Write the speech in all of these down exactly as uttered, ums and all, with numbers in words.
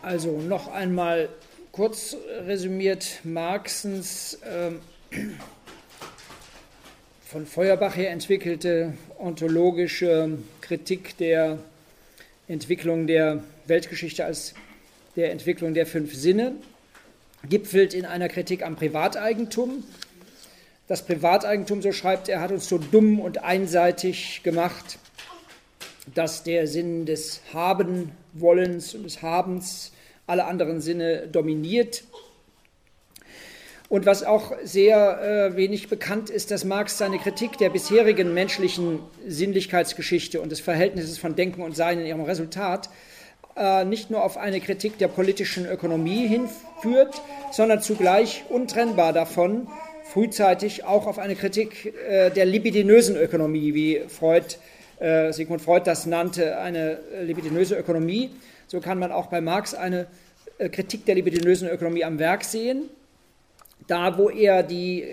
Also noch einmal kurz resümiert, Marxens äh, von Feuerbach her entwickelte ontologische Kritik der Entwicklung der Weltgeschichte als der Entwicklung der fünf Sinne gipfelt in einer Kritik am Privateigentum. Das Privateigentum, so schreibt er, hat uns so dumm und einseitig gemacht, dass der Sinn des Haben-Wollens und des Habens alle anderen Sinne dominiert. Und was auch sehr äh, wenig bekannt ist, dass Marx seine Kritik der bisherigen menschlichen Sinnlichkeitsgeschichte und des Verhältnisses von Denken und Sein in ihrem Resultat äh, nicht nur auf eine Kritik der politischen Ökonomie hinführt, sondern zugleich untrennbar davon frühzeitig auch auf eine Kritik äh, der libidinösen Ökonomie, wie Freud, äh, Sigmund Freud das nannte, eine libidinöse Ökonomie. So kann man auch bei Marx eine äh, Kritik der libidinösen Ökonomie am Werk sehen. Da, wo er die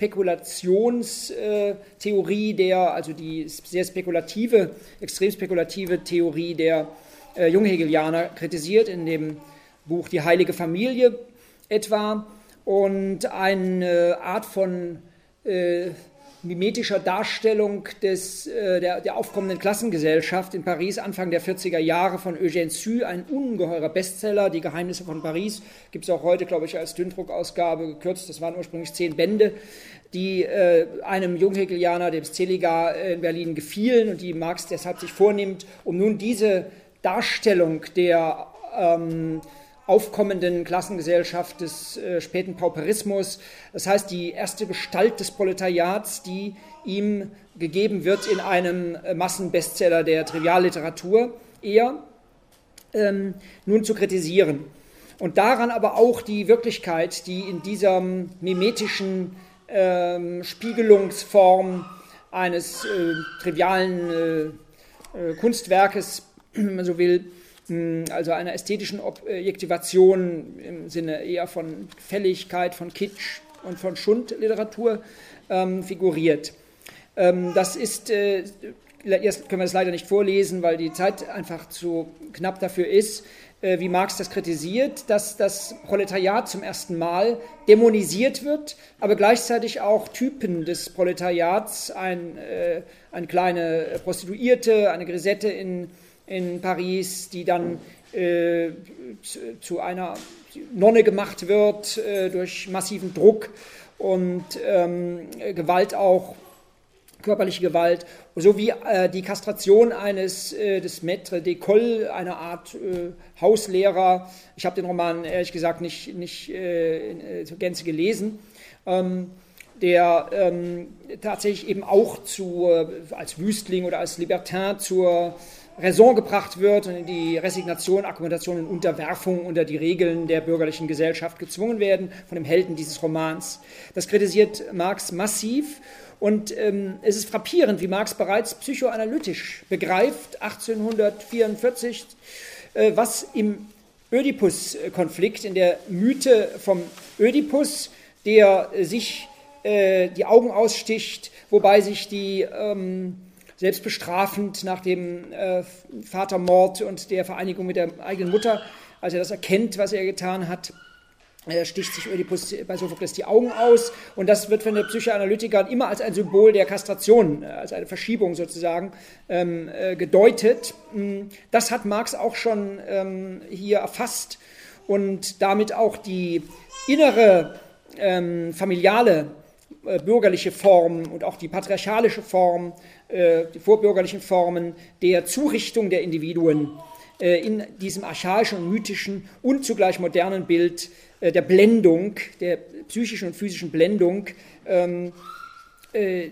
Spekulationstheorie der, also die sehr spekulative, extrem spekulative Theorie der äh, Junghegelianer kritisiert, in dem Buch Die heilige Familie etwa, und eine Art von äh, mimetischer Darstellung des, äh, der, der aufkommenden Klassengesellschaft in Paris Anfang der vierziger Jahre von Eugène Sue, ein ungeheurer Bestseller, Die Geheimnisse von Paris, gibt es auch heute, glaube ich, als Dünndruckausgabe gekürzt, das waren ursprünglich zehn Bände, die äh, einem Junghegelianer, dem Szeliger in Berlin gefielen und die Marx deshalb sich vornimmt, um nun diese Darstellung der ähm, aufkommenden Klassengesellschaft des äh, späten Pauperismus, das heißt die erste Gestalt des Proletariats, die ihm gegeben wird in einem äh, Massenbestseller der Trivialliteratur, eher ähm, nun zu kritisieren. Und daran aber auch die Wirklichkeit, die in dieser mimetischen ähm, Spiegelungsform eines äh, trivialen äh, äh, Kunstwerkes, wenn man so will, also einer ästhetischen Objektivation im Sinne eher von Gefälligkeit, von Kitsch und von Schundliteratur ähm, figuriert. Ähm, das ist, äh, erst können wir das leider nicht vorlesen, weil die Zeit einfach zu knapp dafür ist, äh, wie Marx das kritisiert, dass das Proletariat zum ersten Mal dämonisiert wird, aber gleichzeitig auch Typen des Proletariats, ein, äh, eine kleine Prostituierte, eine Grisette in in Paris, die dann äh, zu, zu einer Nonne gemacht wird äh, durch massiven Druck und ähm, Gewalt auch, körperliche Gewalt, sowie äh, die Kastration eines äh, des Maître d'école, einer Art äh, Hauslehrer. Ich habe den Roman ehrlich gesagt nicht, nicht äh, zur Gänze gelesen. Ähm, der ähm, tatsächlich eben auch zu, äh, als Wüstling oder als Libertin zur Raison gebracht wird und in die Resignation, Akkommodation und Unterwerfung unter die Regeln der bürgerlichen Gesellschaft gezwungen werden, von dem Helden dieses Romans. Das kritisiert Marx massiv und ähm, es ist frappierend, wie Marx bereits psychoanalytisch begreift, achtzehnhundertvierundvierzig, äh, was im Ödipus-Konflikt, in der Mythe vom Ödipus, der äh, sich äh, die Augen aussticht, wobei sich die ähm, selbst bestrafend nach dem äh, Vatermord und der Vereinigung mit der eigenen Mutter, als er das erkennt, was er getan hat, äh, sticht sich Ödipus bei Sophokles die Augen aus. Und das wird von den Psychoanalytikern immer als ein Symbol der Kastration, äh, als eine Verschiebung sozusagen, ähm, äh, gedeutet. Das hat Marx auch schon ähm, hier erfasst und damit auch die innere ähm, familiale äh, bürgerliche Form und auch die patriarchalische Form, die vorbürgerlichen Formen der Zurichtung der Individuen in diesem archaischen und mythischen und zugleich modernen Bild der Blendung, der psychischen und physischen Blendung ähm, äh,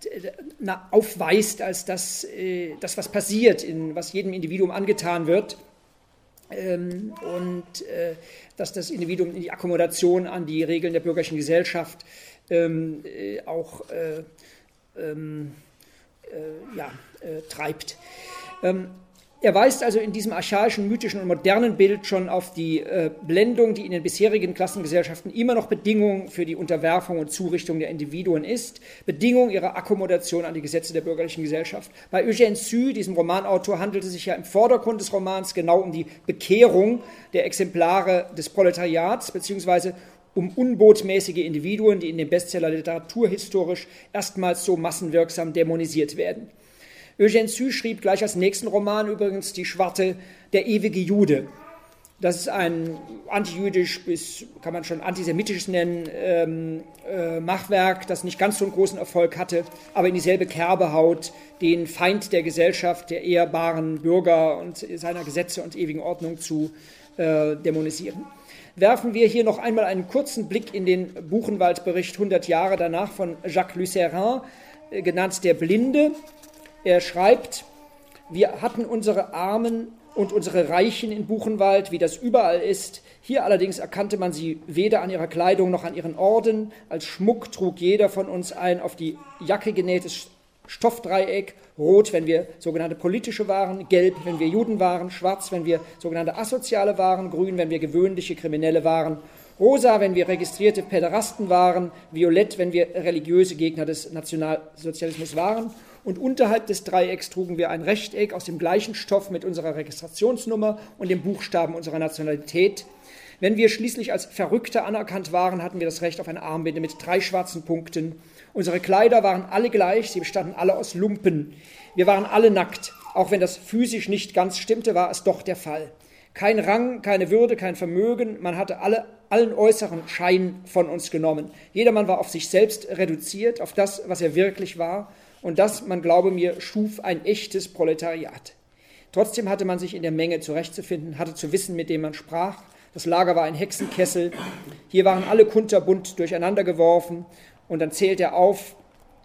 aufweist als das, äh, das, was passiert, in, was jedem Individuum angetan wird ähm, und äh, dass das Individuum in die Akkommodation an die Regeln der bürgerlichen Gesellschaft ähm, äh, auch äh, ähm, Äh, ja, äh, treibt. Ähm, Er weist also in diesem archaischen, mythischen und modernen Bild schon auf die äh, Blendung, die in den bisherigen Klassengesellschaften immer noch Bedingung für die Unterwerfung und Zurichtung der Individuen ist, Bedingung ihrer Akkommodation an die Gesetze der bürgerlichen Gesellschaft. Bei Eugène Sue, diesem Romanautor, handelt es sich ja im Vordergrund des Romans genau um die Bekehrung der Exemplare des Proletariats, beziehungsweise um unbotmäßige Individuen, die in dem Bestseller literaturhistorisch erstmals so massenwirksam dämonisiert werden. Eugène Sue schrieb gleich als nächsten Roman übrigens die Schwarte Der ewige Jude. Das ist ein antijüdisch bis, kann man schon antisemitisches nennen, ähm, äh, Machwerk, das nicht ganz so einen großen Erfolg hatte, aber in dieselbe Kerbe haut, den Feind der Gesellschaft, der ehrbaren Bürger und seiner Gesetze und ewigen Ordnung zu äh, dämonisieren. Werfen wir hier noch einmal einen kurzen Blick in den Buchenwald-Bericht hundert Jahre danach von Jacques Lucérin, äh, genannt Der Blinde. Er schreibt, wir hatten unsere Armen und unsere Reichen in Buchenwald, wie das überall ist. Hier allerdings erkannte man sie weder an ihrer Kleidung noch an ihren Orden. Als Schmuck trug jeder von uns ein auf die Jacke genähtes Stoffdreieck, rot, wenn wir sogenannte politische waren, gelb, wenn wir Juden waren, schwarz, wenn wir sogenannte Asoziale waren, grün, wenn wir gewöhnliche Kriminelle waren, rosa, wenn wir registrierte Päderasten waren, violett, wenn wir religiöse Gegner des Nationalsozialismus waren. Und unterhalb des Dreiecks trugen wir ein Rechteck aus dem gleichen Stoff mit unserer Registrationsnummer und dem Buchstaben unserer Nationalität. Wenn wir schließlich als Verrückte anerkannt waren, hatten wir das Recht auf eine Armbinde mit drei schwarzen Punkten. Unsere Kleider waren alle gleich, sie bestanden alle aus Lumpen. Wir waren alle nackt. Auch wenn das physisch nicht ganz stimmte, war es doch der Fall. Kein Rang, keine Würde, kein Vermögen, man hatte alle, allen äußeren Schein von uns genommen. Jedermann war auf sich selbst reduziert, auf das, was er wirklich war. Und das, man glaube mir, schuf ein echtes Proletariat. Trotzdem hatte man sich in der Menge zurechtzufinden, hatte zu wissen, mit dem man sprach. Das Lager war ein Hexenkessel. Hier waren alle kunterbunt durcheinander geworfen. Und dann zählt er auf.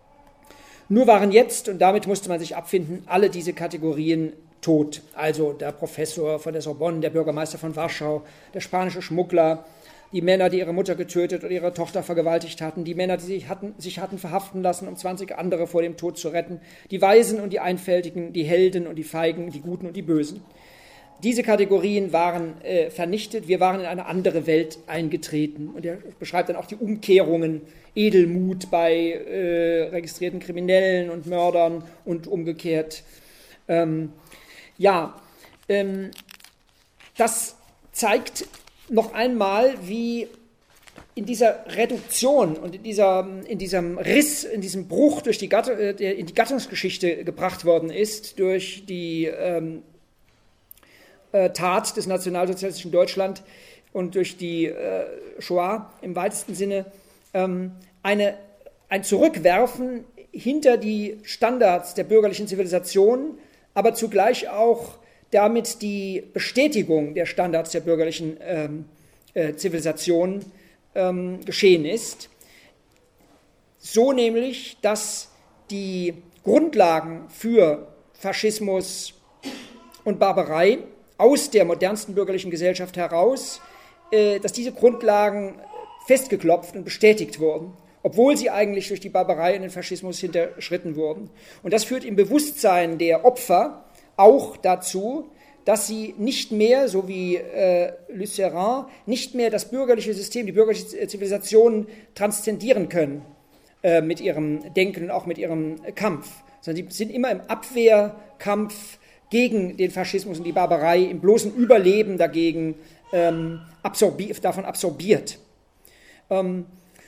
Nur waren jetzt, und damit musste man sich abfinden, alle diese Kategorien tot. Also der Professor von der Sorbonne, der Bürgermeister von Warschau, der spanische Schmuggler, die Männer, die ihre Mutter getötet oder ihre Tochter vergewaltigt hatten, die Männer, die sich hatten, sich hatten verhaften lassen, um zwanzig andere vor dem Tod zu retten, die Weisen und die Einfältigen, die Helden und die Feigen, die Guten und die Bösen. Diese Kategorien waren äh, vernichtet, wir waren in eine andere Welt eingetreten. Und er beschreibt dann auch die Umkehrungen, Edelmut bei äh, registrierten Kriminellen und Mördern und umgekehrt. Ähm, ja, ähm, das zeigt noch einmal, wie in dieser Reduktion und in, dieser, in diesem Riss, in diesem Bruch durch die Gattung, der in die Gattungsgeschichte gebracht worden ist, durch die ähm, äh, Tat des nationalsozialistischen Deutschland und durch die äh, Shoah im weitesten Sinne, ähm, eine, ein Zurückwerfen hinter die Standards der bürgerlichen Zivilisation, aber zugleich auch damit die Bestätigung der Standards der bürgerlichen ähm, äh, Zivilisation ähm, geschehen ist. So nämlich, dass die Grundlagen für Faschismus und Barbarei aus der modernsten bürgerlichen Gesellschaft heraus, äh, dass diese Grundlagen festgeklopft und bestätigt wurden, obwohl sie eigentlich durch die Barbarei und den Faschismus hinterschritten wurden. Und das führt im Bewusstsein der Opfer auch dazu, dass sie nicht mehr, so wie äh, Lucérin, nicht mehr das bürgerliche System, die bürgerliche Zivilisation transzendieren können äh, mit ihrem Denken und auch mit ihrem Kampf, sondern sie sind immer im Abwehrkampf gegen den Faschismus und die Barbarei, im bloßen Überleben dagegen ähm, absorbi- davon absorbiert. Ähm,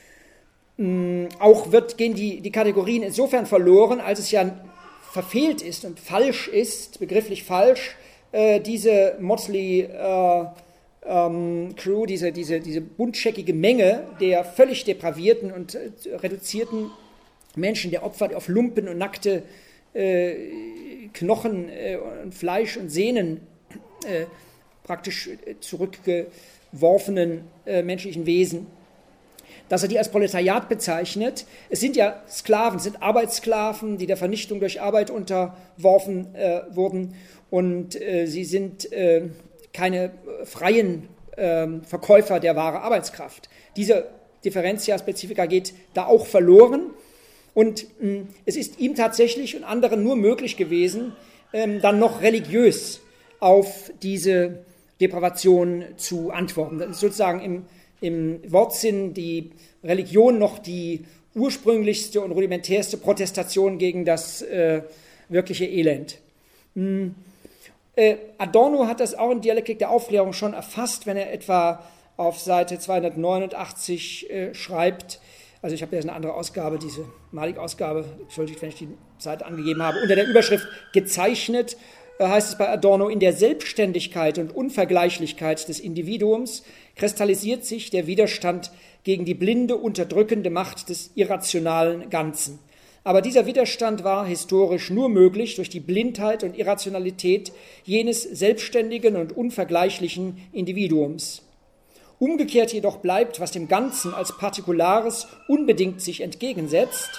mh, auch wird, gehen die, die Kategorien insofern verloren, als es ja verfehlt ist und falsch ist, begrifflich falsch, äh, diese Motley äh, ähm, Crew, diese, diese, diese buntscheckige Menge der völlig depravierten und äh, reduzierten Menschen, der Opfer, die auf Lumpen und nackte äh, Knochen äh, und Fleisch und Sehnen äh, praktisch zurückgeworfenen äh, menschlichen Wesen, dass er die als Proletariat bezeichnet. Es sind ja Sklaven, es sind Arbeitssklaven, die der Vernichtung durch Arbeit unterworfen äh, wurden, und äh, sie sind äh, keine freien äh, Verkäufer der wahren Arbeitskraft. Diese Differentia Specifica geht da auch verloren, und mh, es ist ihm tatsächlich und anderen nur möglich gewesen, ähm, dann noch religiös auf diese Depravation zu antworten. Das ist sozusagen im, im Wortsinn die Religion noch die ursprünglichste und rudimentärste Protestation gegen das äh, wirkliche Elend. Hm. Äh, Adorno hat das auch in Dialektik der Aufklärung schon erfasst, wenn er etwa auf Seite zweihundertneunundachtzig äh, schreibt, also ich habe jetzt eine andere Ausgabe, diese Malik-Ausgabe, entschuldigt, wenn ich die Seite angegeben habe, unter der Überschrift gezeichnet, äh, heißt es bei Adorno, in der Selbstständigkeit und Unvergleichlichkeit des Individuums kristallisiert sich der Widerstand gegen die blinde, unterdrückende Macht des irrationalen Ganzen. Aber dieser Widerstand war historisch nur möglich durch die Blindheit und Irrationalität jenes selbstständigen und unvergleichlichen Individuums. Umgekehrt jedoch bleibt, was dem Ganzen als Partikulares unbedingt sich entgegensetzt,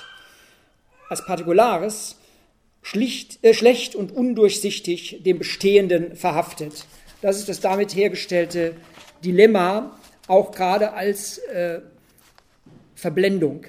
als Partikulares schlicht, äh, schlecht und undurchsichtig dem Bestehenden verhaftet. Das ist das damit hergestellte Dilemma, auch gerade als äh, Verblendung.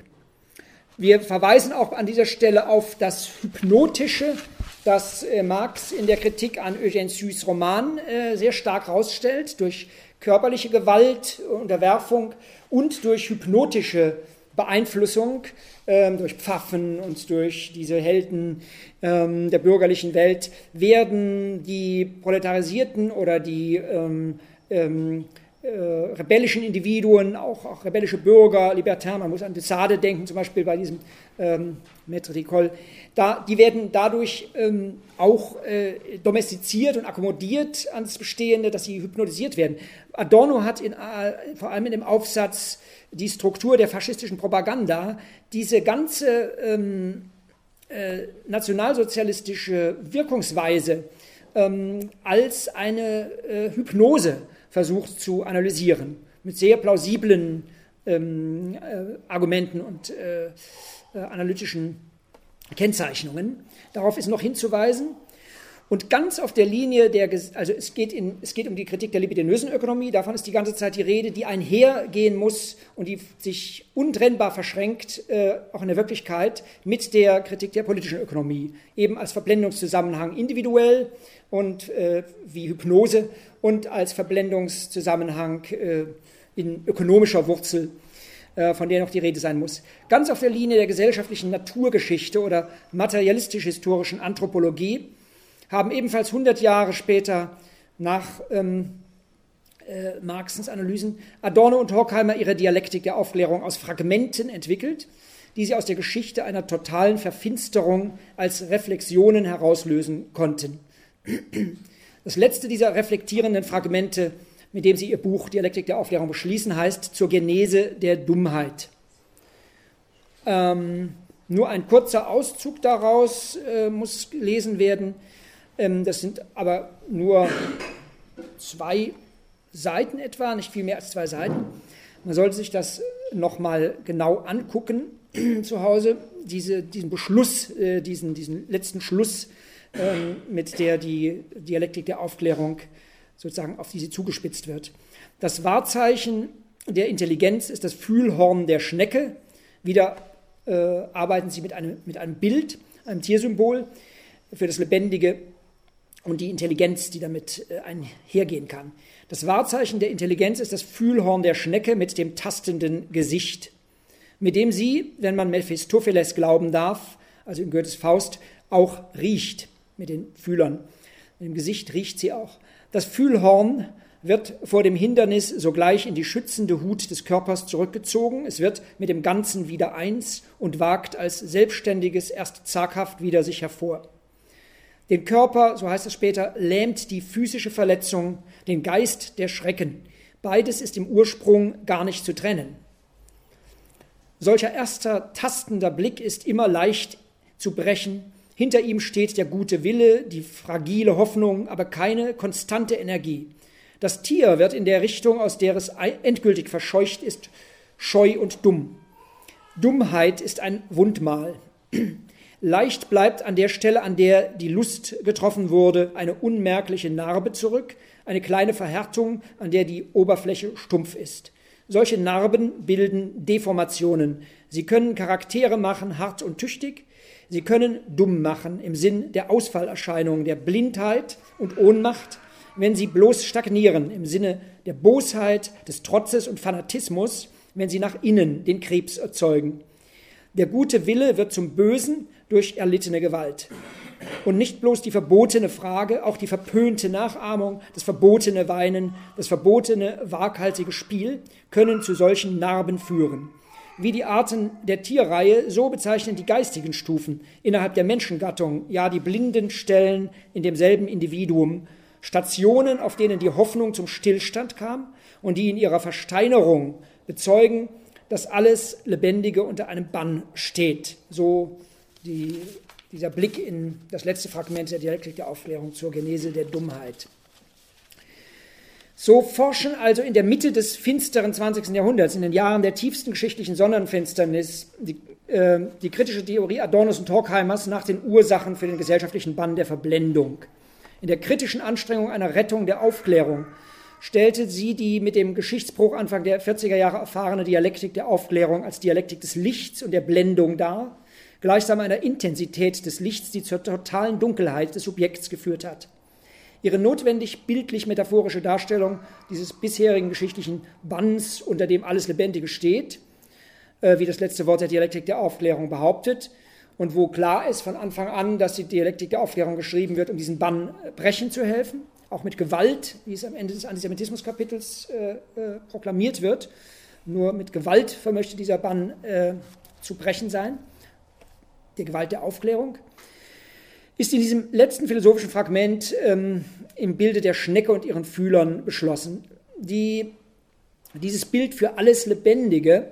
Wir verweisen auch an dieser Stelle auf das Hypnotische, das äh, Marx in der Kritik an Eugène Sues Roman äh, sehr stark herausstellt, durch körperliche Gewalt, Unterwerfung und durch hypnotische Beeinflussung, äh, durch Pfaffen und durch diese Helden äh, der bürgerlichen Welt, werden die proletarisierten oder die ähm, ähm, Äh, rebellischen Individuen, auch, auch rebellische Bürger, Libertären, man muss an de Sade denken, zum Beispiel bei diesem ähm, Maître d'École, da, die werden dadurch ähm, auch äh, domestiziert und akkommodiert ans Bestehende, dass sie hypnotisiert werden. Adorno hat in, äh, vor allem in dem Aufsatz Die Struktur der faschistischen Propaganda diese ganze ähm, äh, nationalsozialistische Wirkungsweise ähm, als eine äh, Hypnose versucht zu analysieren, mit sehr plausiblen ähm, äh, Argumenten und äh, äh, analytischen Kennzeichnungen. Darauf ist noch hinzuweisen. Und ganz auf der Linie der, also es geht, in, es geht um die Kritik der libidinösen Ökonomie, davon ist die ganze Zeit die Rede, die einhergehen muss und die sich untrennbar verschränkt, äh, auch in der Wirklichkeit, mit der Kritik der politischen Ökonomie, eben als Verblendungszusammenhang individuell und äh, wie Hypnose und als Verblendungszusammenhang äh, in ökonomischer Wurzel, äh, von der noch die Rede sein muss. Ganz auf der Linie der gesellschaftlichen Naturgeschichte oder materialistisch-historischen Anthropologie haben ebenfalls hundert Jahre später nach ähm, äh, Marxens Analysen Adorno und Horkheimer ihre Dialektik der Aufklärung aus Fragmenten entwickelt, die sie aus der Geschichte einer totalen Verfinsterung als Reflexionen herauslösen konnten. Das letzte dieser reflektierenden Fragmente, mit dem sie ihr Buch Dialektik der Aufklärung beschließen, heißt Zur Genese der Dummheit. Ähm, nur ein kurzer Auszug daraus äh, muss gelesen werden. Ähm, das sind aber nur zwei Seiten etwa, nicht viel mehr als zwei Seiten. Man sollte sich das nochmal genau angucken zu Hause, diese, diesen Beschluss, äh, diesen, diesen letzten Schluss, ähm, mit der die Dialektik der Aufklärung sozusagen auf die sie zugespitzt wird. Das Wahrzeichen der Intelligenz ist das Fühlhorn der Schnecke. Wieder äh, arbeiten sie mit einem, mit einem Bild, einem Tiersymbol für das Lebendige und die Intelligenz, die damit äh, einhergehen kann. Das Wahrzeichen der Intelligenz ist das Fühlhorn der Schnecke mit dem tastenden Gesicht, mit dem sie, wenn man Mephistopheles glauben darf, also in Goethes Faust, auch riecht, mit den Fühlern. Mit dem Gesicht riecht sie auch. Das Fühlhorn wird vor dem Hindernis sogleich in die schützende Hut des Körpers zurückgezogen. Es wird mit dem Ganzen wieder eins und wagt als Selbstständiges erst zaghaft wieder sich hervor. Den Körper, so heißt es später, lähmt die physische Verletzung, den Geist der Schrecken. Beides ist im Ursprung gar nicht zu trennen. Solcher erster tastender Blick ist immer leicht zu brechen. Hinter ihm steht der gute Wille, die fragile Hoffnung, aber keine konstante Energie. Das Tier wird in der Richtung, aus der es endgültig verscheucht ist, scheu und dumm. Dummheit ist ein Wundmal. Leicht bleibt an der Stelle, an der die Lust getroffen wurde, eine unmerkliche Narbe zurück, eine kleine Verhärtung, an der die Oberfläche stumpf ist. Solche Narben bilden Deformationen. Sie können Charaktere machen, hart und tüchtig. Sie können dumm machen im Sinn der Ausfallerscheinungen, der Blindheit und Ohnmacht, wenn sie bloß stagnieren im Sinne der Bosheit, des Trotzes und Fanatismus, wenn sie nach innen den Krebs erzeugen. Der gute Wille wird zum Bösen durch erlittene Gewalt. Und nicht bloß die verbotene Frage, auch die verpönte Nachahmung, das verbotene Weinen, das verbotene waghalsige Spiel können zu solchen Narben führen. Wie die Arten der Tierreihe, so bezeichnen die geistigen Stufen innerhalb der Menschengattung, ja die blinden Stellen in demselben Individuum, Stationen, auf denen die Hoffnung zum Stillstand kam und die in ihrer Versteinerung bezeugen, dass alles Lebendige unter einem Bann steht. So die, dieser Blick in das letzte Fragment der Dialektik der Aufklärung zur Genese der Dummheit. So forschen also in der Mitte des finsteren zwanzigsten Jahrhunderts, in den Jahren der tiefsten geschichtlichen Sonnenfinsternis, die, äh, die kritische Theorie Adornos und Horkheimers nach den Ursachen für den gesellschaftlichen Bann der Verblendung. In der kritischen Anstrengung einer Rettung der Aufklärung stellte sie die mit dem Geschichtsbruch Anfang der vierziger Jahre erfahrene Dialektik der Aufklärung als Dialektik des Lichts und der Blendung dar, gleichsam einer Intensität des Lichts, die zur totalen Dunkelheit des Subjekts geführt hat. Ihre notwendig bildlich-metaphorische Darstellung dieses bisherigen geschichtlichen Banns, unter dem alles Lebendige steht, äh, wie das letzte Wort der Dialektik der Aufklärung behauptet, und wo klar ist von Anfang an, dass die Dialektik der Aufklärung geschrieben wird, um diesen Bann brechen zu helfen, auch mit Gewalt, wie es am Ende des Antisemitismuskapitels äh, äh, proklamiert wird. Nur mit Gewalt vermöchte dieser Bann äh, zu brechen sein, der Gewalt der Aufklärung, ist in diesem letzten philosophischen Fragment ähm, im Bilde der Schnecke und ihren Fühlern beschlossen. Die, dieses Bild für alles Lebendige,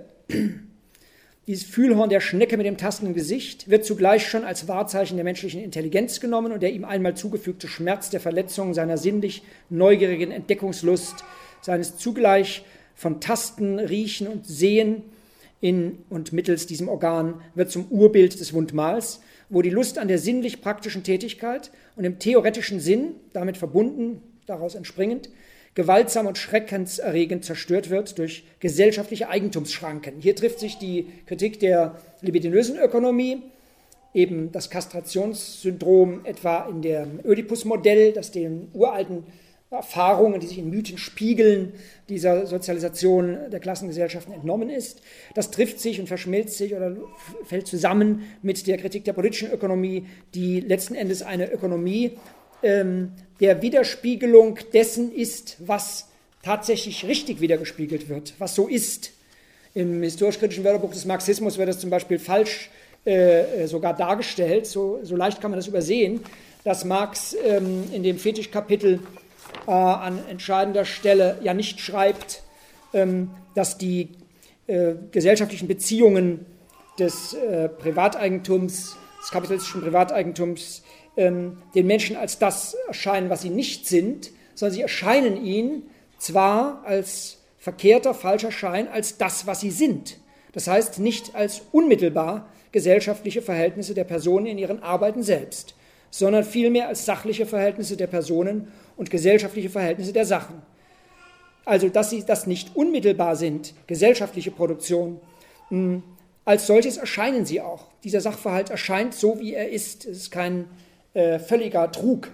dieses Fühlhorn der Schnecke mit dem tastenden Gesicht, wird zugleich schon als Wahrzeichen der menschlichen Intelligenz genommen und der ihm einmal zugefügte Schmerz der Verletzung seiner sinnlich neugierigen Entdeckungslust, seines zugleich von Tasten, Riechen und Sehen in und mittels diesem Organ wird zum Urbild des Wundmals, wo die Lust an der sinnlich-praktischen Tätigkeit und im theoretischen Sinn, damit verbunden, daraus entspringend, gewaltsam und schreckenserregend zerstört wird durch gesellschaftliche Eigentumsschranken. Hier trifft sich die Kritik der libidinösen Ökonomie, eben das Kastrationssyndrom etwa in dem Ödipus-Modell, das den uralten Erfahrungen, die sich in Mythen spiegeln, dieser Sozialisation der Klassengesellschaften entnommen ist. Das trifft sich und verschmilzt sich oder fällt zusammen mit der Kritik der politischen Ökonomie, die letzten Endes eine Ökonomie ähm, der Widerspiegelung dessen ist, was tatsächlich richtig wiedergespiegelt wird, was so ist. Im historisch-kritischen Wörterbuch des Marxismus wird das zum Beispiel falsch äh, sogar dargestellt, so, so leicht kann man das übersehen, dass Marx ähm, in dem Fetischkapitel äh, an entscheidender Stelle ja nicht schreibt, ähm, dass die äh, gesellschaftlichen Beziehungen des äh, Privateigentums, des kapitalistischen Privateigentums, ähm, den Menschen als das erscheinen, was sie nicht sind, sondern sie erscheinen ihnen zwar als verkehrter, falscher Schein, als das, was sie sind. Das heißt, nicht als unmittelbar gesellschaftliche Verhältnisse der Personen in ihren Arbeiten selbst, sondern vielmehr als sachliche Verhältnisse der Personen und gesellschaftliche Verhältnisse der Sachen. Also, dass sie das nicht unmittelbar sind, gesellschaftliche Produktion, mh, als solches erscheinen sie auch. Dieser Sachverhalt erscheint so, wie er ist. Es ist kein äh, völliger Trug.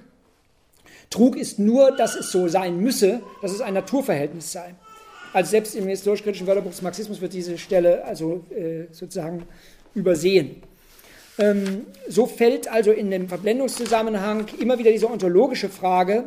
Trug ist nur, dass es so sein müsse, dass es ein Naturverhältnis sei. Also selbst im historisch-kritischen Wörterbuch des Marxismus wird diese Stelle also äh, sozusagen übersehen. Ähm, so fällt also in dem Verblendungszusammenhang immer wieder diese ontologische Frage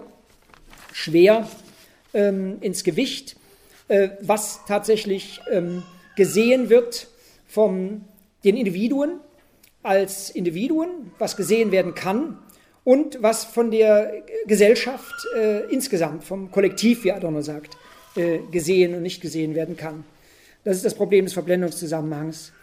schwer ähm, ins Gewicht, äh, was tatsächlich ähm, gesehen wird von den Individuen als Individuen, was gesehen werden kann und was von der Gesellschaft äh, insgesamt, vom Kollektiv, wie Adorno sagt, äh, gesehen und nicht gesehen werden kann. Das ist das Problem des Verblendungszusammenhangs.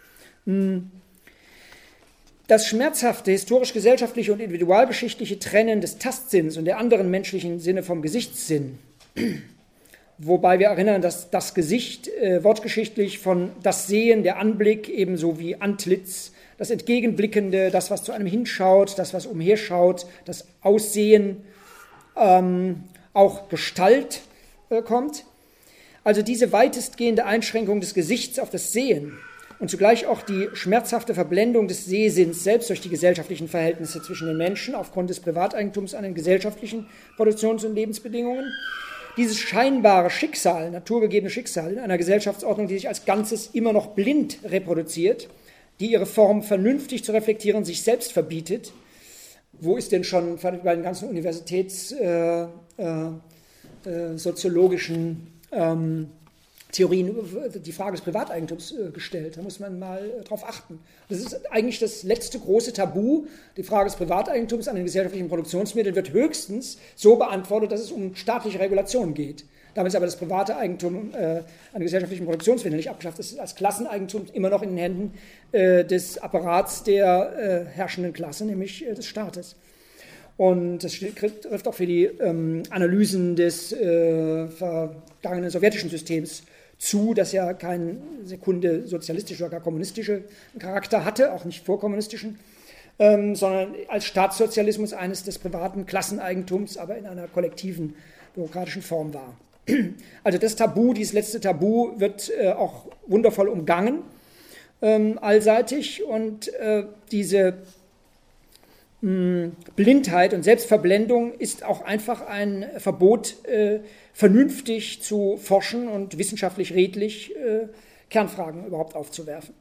Das schmerzhafte historisch-gesellschaftliche und individualgeschichtliche Trennen des Tastsinns und der anderen menschlichen Sinne vom Gesichtssinn, wobei wir erinnern, dass das Gesicht äh, wortgeschichtlich von das Sehen, der Anblick, ebenso wie Antlitz, das Entgegenblickende, das, was zu einem hinschaut, das, was umherschaut, das Aussehen, ähm, auch Gestalt äh, kommt. Also diese weitestgehende Einschränkung des Gesichts auf das Sehen und zugleich auch die schmerzhafte Verblendung des Sehsinns selbst durch die gesellschaftlichen Verhältnisse zwischen den Menschen aufgrund des Privateigentums an den gesellschaftlichen Produktions- und Lebensbedingungen. Dieses scheinbare Schicksal, naturgegebene Schicksal in einer Gesellschaftsordnung, die sich als Ganzes immer noch blind reproduziert, die ihre Form vernünftig zu reflektieren sich selbst verbietet. Wo ist denn schon bei den ganzen universitätssoziologischen äh, äh, ähm, Theorien die Frage des Privateigentums äh, gestellt? Da muss man mal äh, drauf achten. Das ist eigentlich das letzte große Tabu. Die Frage des Privateigentums an den gesellschaftlichen Produktionsmitteln wird höchstens so beantwortet, dass es um staatliche Regulation geht. Damit ist aber das private Eigentum äh, an den gesellschaftlichen Produktionsmitteln nicht abgeschafft. Das ist als Klasseneigentum immer noch in den Händen äh, des Apparats der äh, herrschenden Klasse, nämlich äh, des Staates. Und das trifft auch für die ähm, Analysen des äh, vergangenen sowjetischen Systems zu, das ja keinen Sekunde sozialistischen oder gar kommunistischen Charakter hatte, auch nicht vorkommunistischen, ähm, sondern als Staatssozialismus eines des privaten Klasseneigentums, aber in einer kollektiven, bürokratischen Form war. Also das Tabu, dieses letzte Tabu, wird äh, auch wundervoll umgangen, ähm, allseitig, und äh, diese mh, Blindheit und Selbstverblendung ist auch einfach ein Verbot, äh, vernünftig zu forschen und wissenschaftlich redlich äh, Kernfragen überhaupt aufzuwerfen.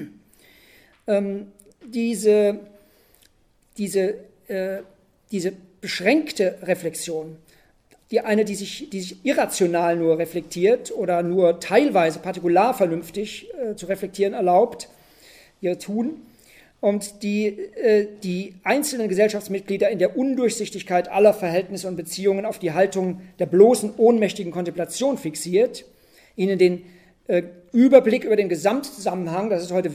ähm, diese, diese, äh, diese beschränkte Reflexion, die eine, die sich, die sich irrational nur reflektiert oder nur teilweise partikular vernünftig äh, zu reflektieren erlaubt, ihr Tun, und die äh, die einzelnen Gesellschaftsmitglieder in der Undurchsichtigkeit aller Verhältnisse und Beziehungen auf die Haltung der bloßen ohnmächtigen Kontemplation fixiert, ihnen den äh, Überblick über den Gesamtzusammenhang, das ist heute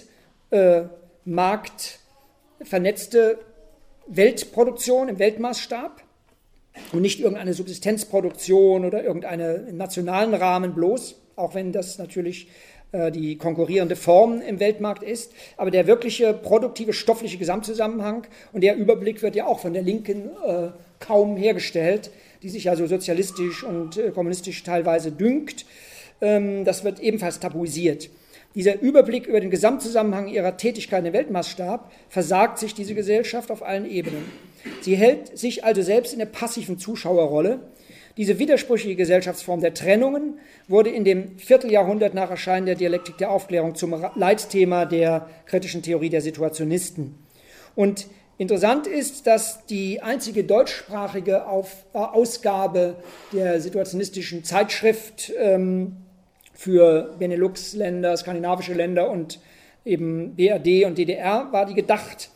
Weltmarkt, äh, vernetzte Weltproduktion im Weltmaßstab, und nicht irgendeine Subsistenzproduktion oder irgendeine im nationalen Rahmen bloß, auch wenn das natürlich äh, die konkurrierende Form im Weltmarkt ist. Aber der wirkliche produktive, stoffliche Gesamtzusammenhang und der Überblick wird ja auch von der Linken äh, kaum hergestellt, die sich ja so sozialistisch und äh, kommunistisch teilweise dünkt. Ähm, das wird ebenfalls tabuisiert. Dieser Überblick über den Gesamtzusammenhang ihrer Tätigkeit im Weltmaßstab versagt sich diese Gesellschaft auf allen Ebenen. Sie hält sich also selbst in der passiven Zuschauerrolle. Diese widersprüchliche Gesellschaftsform der Trennungen wurde in dem Vierteljahrhundert nach Erscheinen der Dialektik der Aufklärung zum Leitthema der kritischen Theorie der Situationisten. Und interessant ist, dass die einzige deutschsprachige Auf, äh, Ausgabe der situationistischen Zeitschrift ähm, für Benelux-Länder, skandinavische Länder und eben B R D und D D R war die gedacht.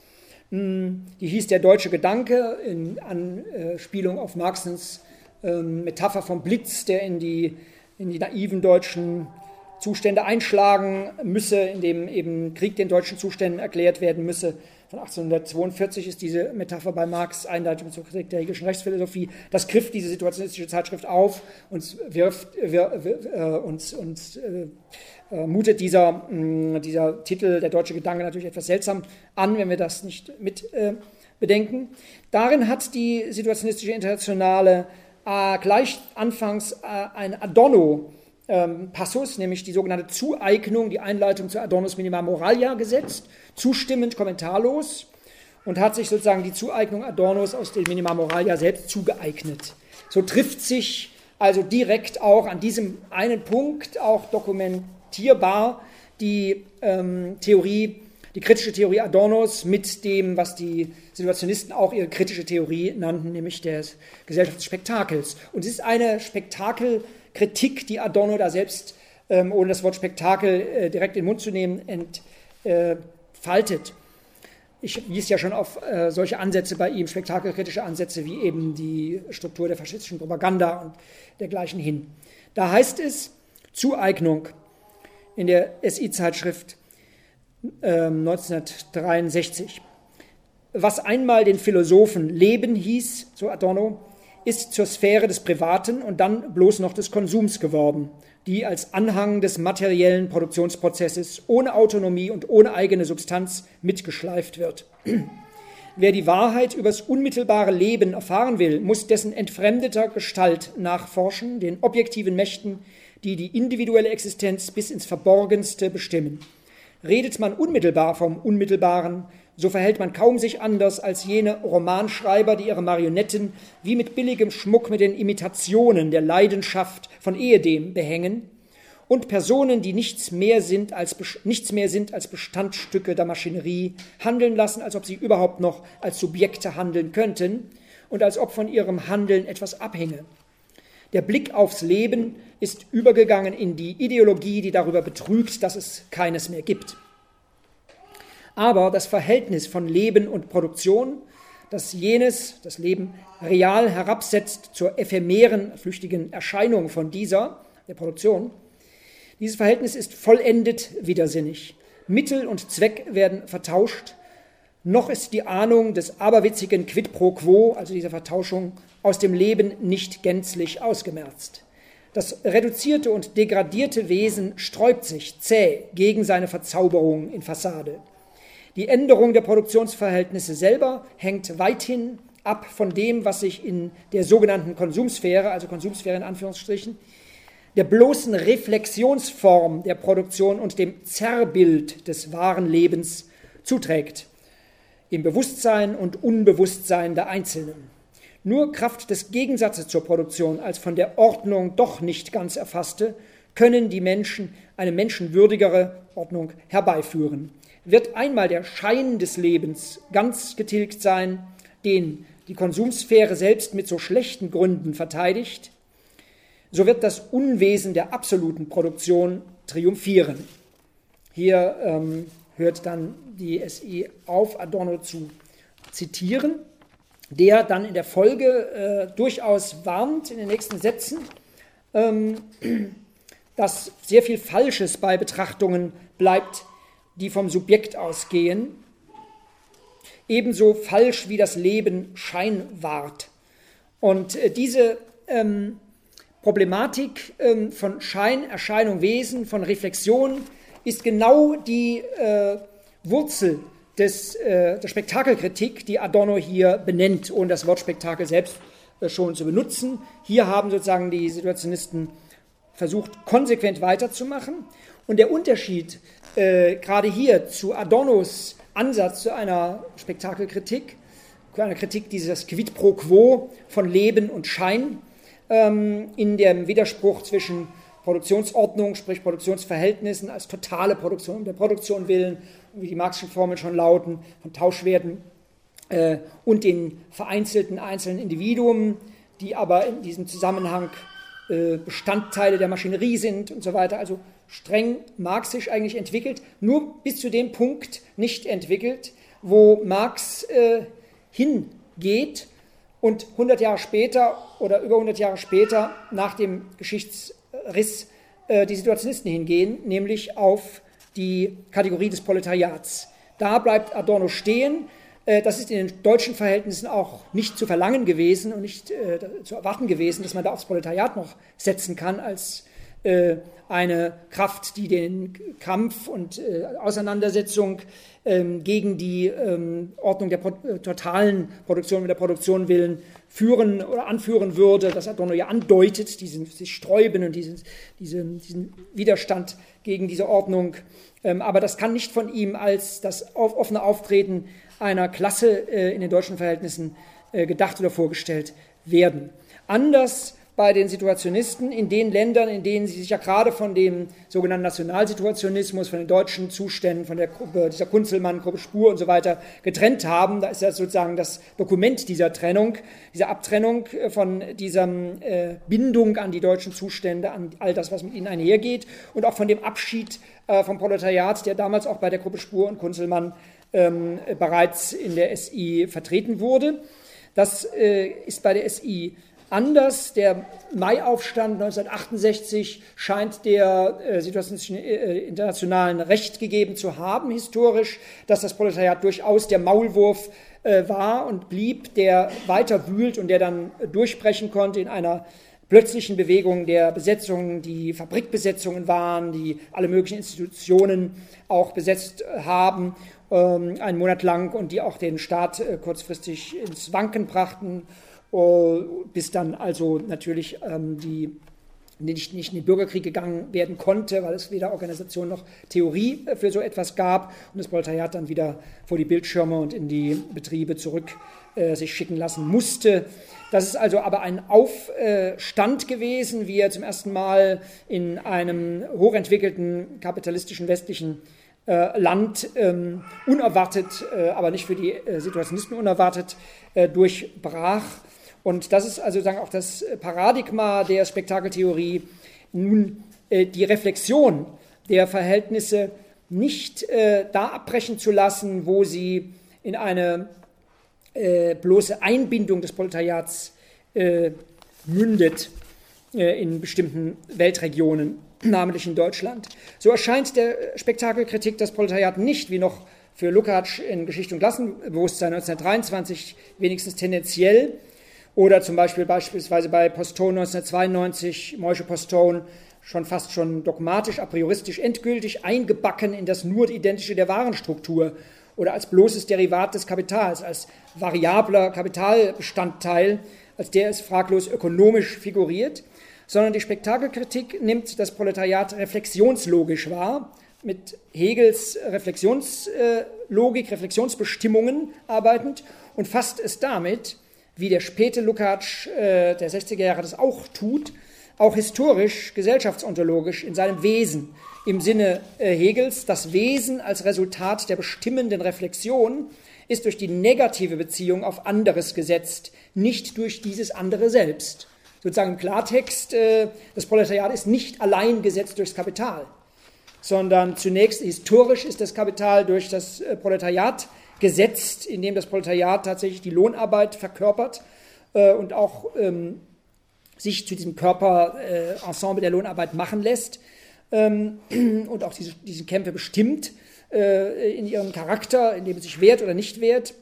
Die hieß Der deutsche Gedanke, in Anspielung auf Marxens ähm, Metapher vom Blitz, der in die, in die naiven deutschen Zustände einschlagen müsse, in dem eben Krieg den deutschen Zuständen erklärt werden müsse. Von achtzehnhundertzweiundvierzig ist diese Metapher bei Marx Einleitung zur Kritik der hegelischen Rechtsphilosophie. Das griff diese situationistische Zeitschrift auf und wirft, wir, wir, äh, uns, uns äh, äh, mutet dieser, mh, dieser Titel, der deutsche Gedanke, natürlich etwas seltsam an, wenn wir das nicht mit äh, bedenken. Darin hat die situationistische Internationale äh, gleich anfangs äh, ein Adorno Passus, nämlich die sogenannte Zueignung, die Einleitung zu Adornos Minima Moralia gesetzt, zustimmend, kommentarlos, und hat sich sozusagen die Zueignung Adornos aus dem Minima Moralia selbst zugeeignet. So trifft sich also direkt auch an diesem einen Punkt auch dokumentierbar die ähm, Theorie, die kritische Theorie Adornos mit dem, was die Situationisten auch ihre kritische Theorie nannten, nämlich des Gesellschaftsspektakels. Und es ist eine Spektakel- Kritik, die Adorno da selbst, ähm, ohne das Wort Spektakel äh, direkt in den Mund zu nehmen, entfaltet. Ich wies ja schon auf äh, solche Ansätze bei ihm, spektakelkritische Ansätze, wie eben die Struktur der faschistischen Propaganda und dergleichen hin. Da heißt es, Zueignung in der S I-Zeitschrift äh, neunzehnhundertdreiundsechzig. Was einmal den Philosophen Leben hieß, so Adorno, ist zur Sphäre des Privaten und dann bloß noch des Konsums geworden, die als Anhang des materiellen Produktionsprozesses ohne Autonomie und ohne eigene Substanz mitgeschleift wird. Wer die Wahrheit über das unmittelbare Leben erfahren will, muss dessen entfremdeter Gestalt nachforschen, den objektiven Mächten, die die individuelle Existenz bis ins Verborgenste bestimmen. Redet man unmittelbar vom Unmittelbaren, so verhält man kaum sich anders als jene Romanschreiber, die ihre Marionetten wie mit billigem Schmuck mit den Imitationen der Leidenschaft von ehedem behängen und Personen, die nichts mehr sind als, nichts mehr sind als Bestandstücke der Maschinerie, handeln lassen, als ob sie überhaupt noch als Subjekte handeln könnten und als ob von ihrem Handeln etwas abhinge. Der Blick aufs Leben ist übergegangen in die Ideologie, die darüber betrügt, dass es keines mehr gibt. Aber das Verhältnis von Leben und Produktion, das jenes, das Leben real herabsetzt zur ephemeren, flüchtigen Erscheinung von dieser, der Produktion, dieses Verhältnis ist vollendet widersinnig. Mittel und Zweck werden vertauscht. Noch ist die Ahnung des aberwitzigen Quid pro quo, also dieser Vertauschung, aus dem Leben nicht gänzlich ausgemerzt. Das reduzierte und degradierte Wesen sträubt sich zäh gegen seine Verzauberung in Fassade. Die Änderung der Produktionsverhältnisse selber hängt weithin ab von dem, was sich in der sogenannten Konsumsphäre, also Konsumsphäre in Anführungsstrichen, der bloßen Reflexionsform der Produktion und dem Zerrbild des wahren Lebens zuträgt, im Bewusstsein und Unbewusstsein der Einzelnen. Nur Kraft des Gegensatzes zur Produktion als von der Ordnung doch nicht ganz erfasste, können die Menschen eine menschenwürdigere Ordnung herbeiführen. Wird einmal der Schein des Lebens ganz getilgt sein, den die Konsumsphäre selbst mit so schlechten Gründen verteidigt, so wird das Unwesen der absoluten Produktion triumphieren. Hier ähm, hört dann die S I auf, Adorno zu zitieren, der dann in der Folge äh, durchaus warnt in den nächsten Sätzen, ähm, dass sehr viel Falsches bei Betrachtungen bleibt, die vom Subjekt ausgehen, ebenso falsch wie das Leben Schein wahrt. Und äh, diese ähm, Problematik ähm, von Schein, Erscheinung, Wesen, von Reflexion ist genau die äh, Wurzel des, äh, der Spektakelkritik, die Adorno hier benennt, ohne das Wort Spektakel selbst äh, schon zu benutzen. Hier haben sozusagen die Situationisten versucht, konsequent weiterzumachen. Und der Unterschied äh, gerade hier zu Adornos Ansatz zu einer Spektakelkritik, zu einer Kritik dieses Quid pro quo von Leben und Schein, ähm, in dem Widerspruch zwischen Produktionsordnung, sprich Produktionsverhältnissen als totale Produktion, um der Produktion willen, wie die Marxischen Formeln schon lauten, von Tauschwerten äh, und den vereinzelten einzelnen Individuen, die aber in diesem Zusammenhang äh, Bestandteile der Maschinerie sind und so weiter, also streng marxisch eigentlich entwickelt, nur bis zu dem Punkt nicht entwickelt, wo Marx äh, hingeht und hundert Jahre später oder über hundert Jahre später nach dem Geschichtsriss äh, die Situationisten hingehen, nämlich auf die Kategorie des Proletariats. Da bleibt Adorno stehen. Äh, das ist in den deutschen Verhältnissen auch nicht zu verlangen gewesen und nicht äh, zu erwarten gewesen, dass man da aufs Proletariat noch setzen kann als äh, eine Kraft, die den Kampf und äh, Auseinandersetzung ähm, gegen die ähm, Ordnung der Pro- äh, totalen Produktion mit der Produktion willen führen oder anführen würde, das Adorno ja andeutet, diesen sich sträuben und diesen, diesen, diesen Widerstand gegen diese Ordnung. Ähm, aber das kann nicht von ihm als das auf, offene Auftreten einer Klasse äh, in den deutschen Verhältnissen äh, gedacht oder vorgestellt werden. Anders bei den Situationisten in den Ländern, in denen sie sich ja gerade von dem sogenannten Nationalsituationismus, von den deutschen Zuständen, von der Gruppe, dieser Kunzelmann, Gruppe Spur und so weiter getrennt haben. Da ist ja sozusagen das Dokument dieser Trennung, dieser Abtrennung von dieser äh, Bindung an die deutschen Zustände, an all das, was mit ihnen einhergeht und auch von dem Abschied äh, vom Proletariat, der damals auch bei der Gruppe Spur und Kunzelmann ähm, bereits in der S I vertreten wurde. Das äh, ist bei der S I anders. Der Maiaufstand neunzehnhundertachtundsechzig scheint der äh, situationistischen äh, internationalen Recht gegeben zu haben, historisch, dass das Proletariat durchaus der Maulwurf äh, war und blieb, der weiter wühlt und der dann äh, durchbrechen konnte in einer plötzlichen Bewegung der Besetzungen, die Fabrikbesetzungen waren, die alle möglichen Institutionen auch besetzt haben, ähm, einen Monat lang und die auch den Staat äh, kurzfristig ins Wanken brachten, bis dann also natürlich ähm, die nicht, nicht in den Bürgerkrieg gegangen werden konnte, weil es weder Organisation noch Theorie für so etwas gab und das Proletariat dann wieder vor die Bildschirme und in die Betriebe zurück äh, sich schicken lassen musste. Das ist also aber ein Aufstand gewesen, wie er zum ersten Mal in einem hochentwickelten kapitalistischen westlichen äh, Land ähm, unerwartet, äh, aber nicht für die äh, Situationisten unerwartet, äh, durchbrach. Und das ist also sozusagen auch das Paradigma der Spektakeltheorie, nun äh, die Reflexion der Verhältnisse nicht äh, da abbrechen zu lassen, wo sie in eine äh, bloße Einbindung des Proletariats äh, mündet äh, in bestimmten Weltregionen, namentlich in Deutschland. So erscheint der Spektakelkritik das Proletariat nicht, wie noch für Lukács in Geschichte und Klassenbewusstsein neunzehnhundertdreiundzwanzig wenigstens tendenziell, oder zum Beispiel beispielsweise bei Postone neunzehnhundertzweiundneunzig, Moishe Postone, schon fast schon dogmatisch, a prioristisch, endgültig eingebacken in das nur Identische der Warenstruktur oder als bloßes Derivat des Kapitals, als variabler Kapitalbestandteil, als der es fraglos ökonomisch figuriert, sondern die Spektakelkritik nimmt das Proletariat reflexionslogisch wahr, mit Hegels Reflexionslogik, Reflexionsbestimmungen arbeitend und fasst es damit, wie der späte Lukács äh, der sechziger Jahre das auch tut, auch historisch, gesellschaftsontologisch in seinem Wesen, im Sinne äh, Hegels, das Wesen als Resultat der bestimmenden Reflexion ist durch die negative Beziehung auf anderes gesetzt, nicht durch dieses andere selbst. Sozusagen im Klartext, äh, das Proletariat ist nicht allein gesetzt durchs Kapital, sondern zunächst historisch ist das Kapital durch das äh, Proletariat gesetzt, indem das Proletariat tatsächlich die Lohnarbeit verkörpert äh, und auch ähm, sich zu diesem Körperensemble äh, der Lohnarbeit machen lässt ähm, und auch diese, diese Kämpfe bestimmt äh, in ihrem Charakter, indem es sich wehrt oder nicht wehrt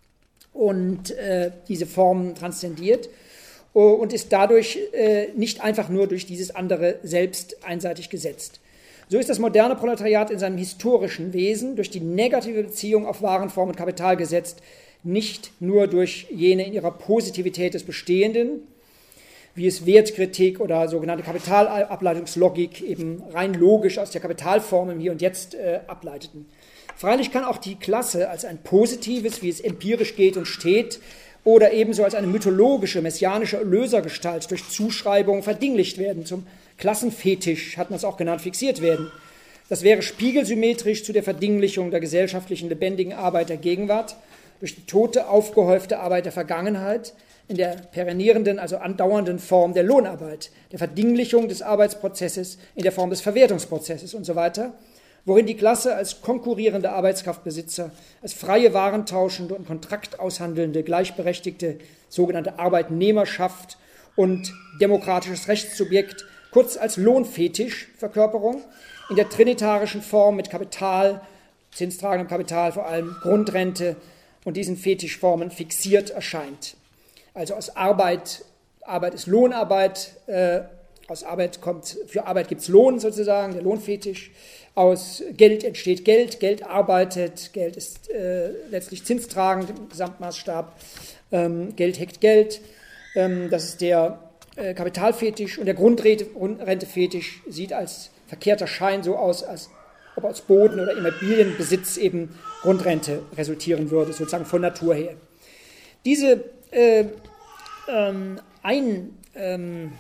und äh, diese Formen transzendiert und ist dadurch äh, nicht einfach nur durch dieses andere selbst einseitig gesetzt. So ist das moderne Proletariat in seinem historischen Wesen durch die negative Beziehung auf Warenform und Kapital gesetzt, nicht nur durch jene in ihrer Positivität des Bestehenden, wie es Wertkritik oder sogenannte Kapitalableitungslogik eben rein logisch aus der Kapitalform im Hier und Jetzt äh, ableiteten. Freilich kann auch die Klasse als ein positives, wie es empirisch geht und steht, oder ebenso als eine mythologische, messianische Erlösergestalt durch Zuschreibung verdinglicht werden, zum Klassenfetisch, hat man es auch genannt, fixiert werden. Das wäre spiegelsymmetrisch zu der Verdinglichung der gesellschaftlichen lebendigen Arbeit der Gegenwart durch die tote, aufgehäufte Arbeit der Vergangenheit in der perennierenden, also andauernden Form der Lohnarbeit, der Verdinglichung des Arbeitsprozesses in der Form des Verwertungsprozesses und so weiter, worin die Klasse als konkurrierende Arbeitskraftbesitzer, als freie Warentauschende und kontraktaushandelnde, gleichberechtigte sogenannte Arbeitnehmerschaft und demokratisches Rechtssubjekt, kurz als Lohnfetischverkörperung, in der trinitarischen Form mit Kapital, zinstragendem Kapital vor allem, Grundrente und diesen Fetischformen fixiert erscheint. Also aus Arbeit, Arbeit ist Lohnarbeit, äh, aus Arbeit kommt, für Arbeit gibt es Lohn sozusagen, der Lohnfetisch, aus Geld entsteht Geld, Geld arbeitet, Geld ist äh, letztlich zinstragend im Gesamtmaßstab, ähm, Geld heckt Geld, ähm, das ist der äh, Kapitalfetisch und der Grundrentefetisch sieht als verkehrter Schein so aus, als ob aus Boden- oder Immobilienbesitz eben Grundrente resultieren würde, sozusagen von Natur her. Diese äh, ähm, ein ähm,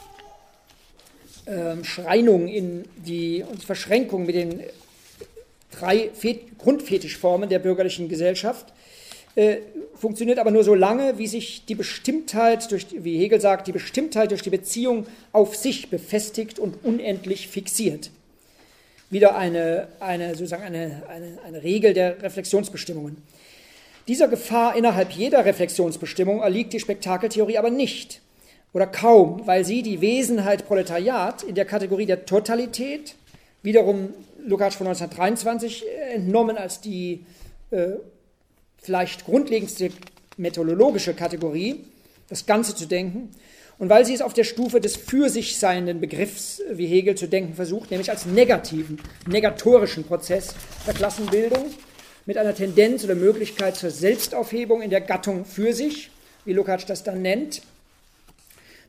ähm, Schreinung in die und Verschränkung mit den drei Fet- Grundfetischformen der bürgerlichen Gesellschaft äh, funktioniert aber nur so lange, wie sich die Bestimmtheit, durch, wie Hegel sagt, die Bestimmtheit durch die Beziehung auf sich befestigt und unendlich fixiert. Wieder eine, eine, sozusagen eine, eine, eine Regel der Reflexionsbestimmungen. Dieser Gefahr innerhalb jeder Reflexionsbestimmung erliegt die Spektakeltheorie aber nicht oder kaum, weil sie die Wesenheit Proletariat in der Kategorie der Totalität, wiederum Lukács von neunzehnhundertdreiundzwanzig entnommen als die äh, vielleicht grundlegendste methodologische Kategorie, das Ganze zu denken, und weil sie es auf der Stufe des für sich seienden Begriffs, wie Hegel zu denken versucht, nämlich als negativen, negatorischen Prozess der Klassenbildung, mit einer Tendenz oder Möglichkeit zur Selbstaufhebung in der Gattung für sich, wie Lukács das dann nennt.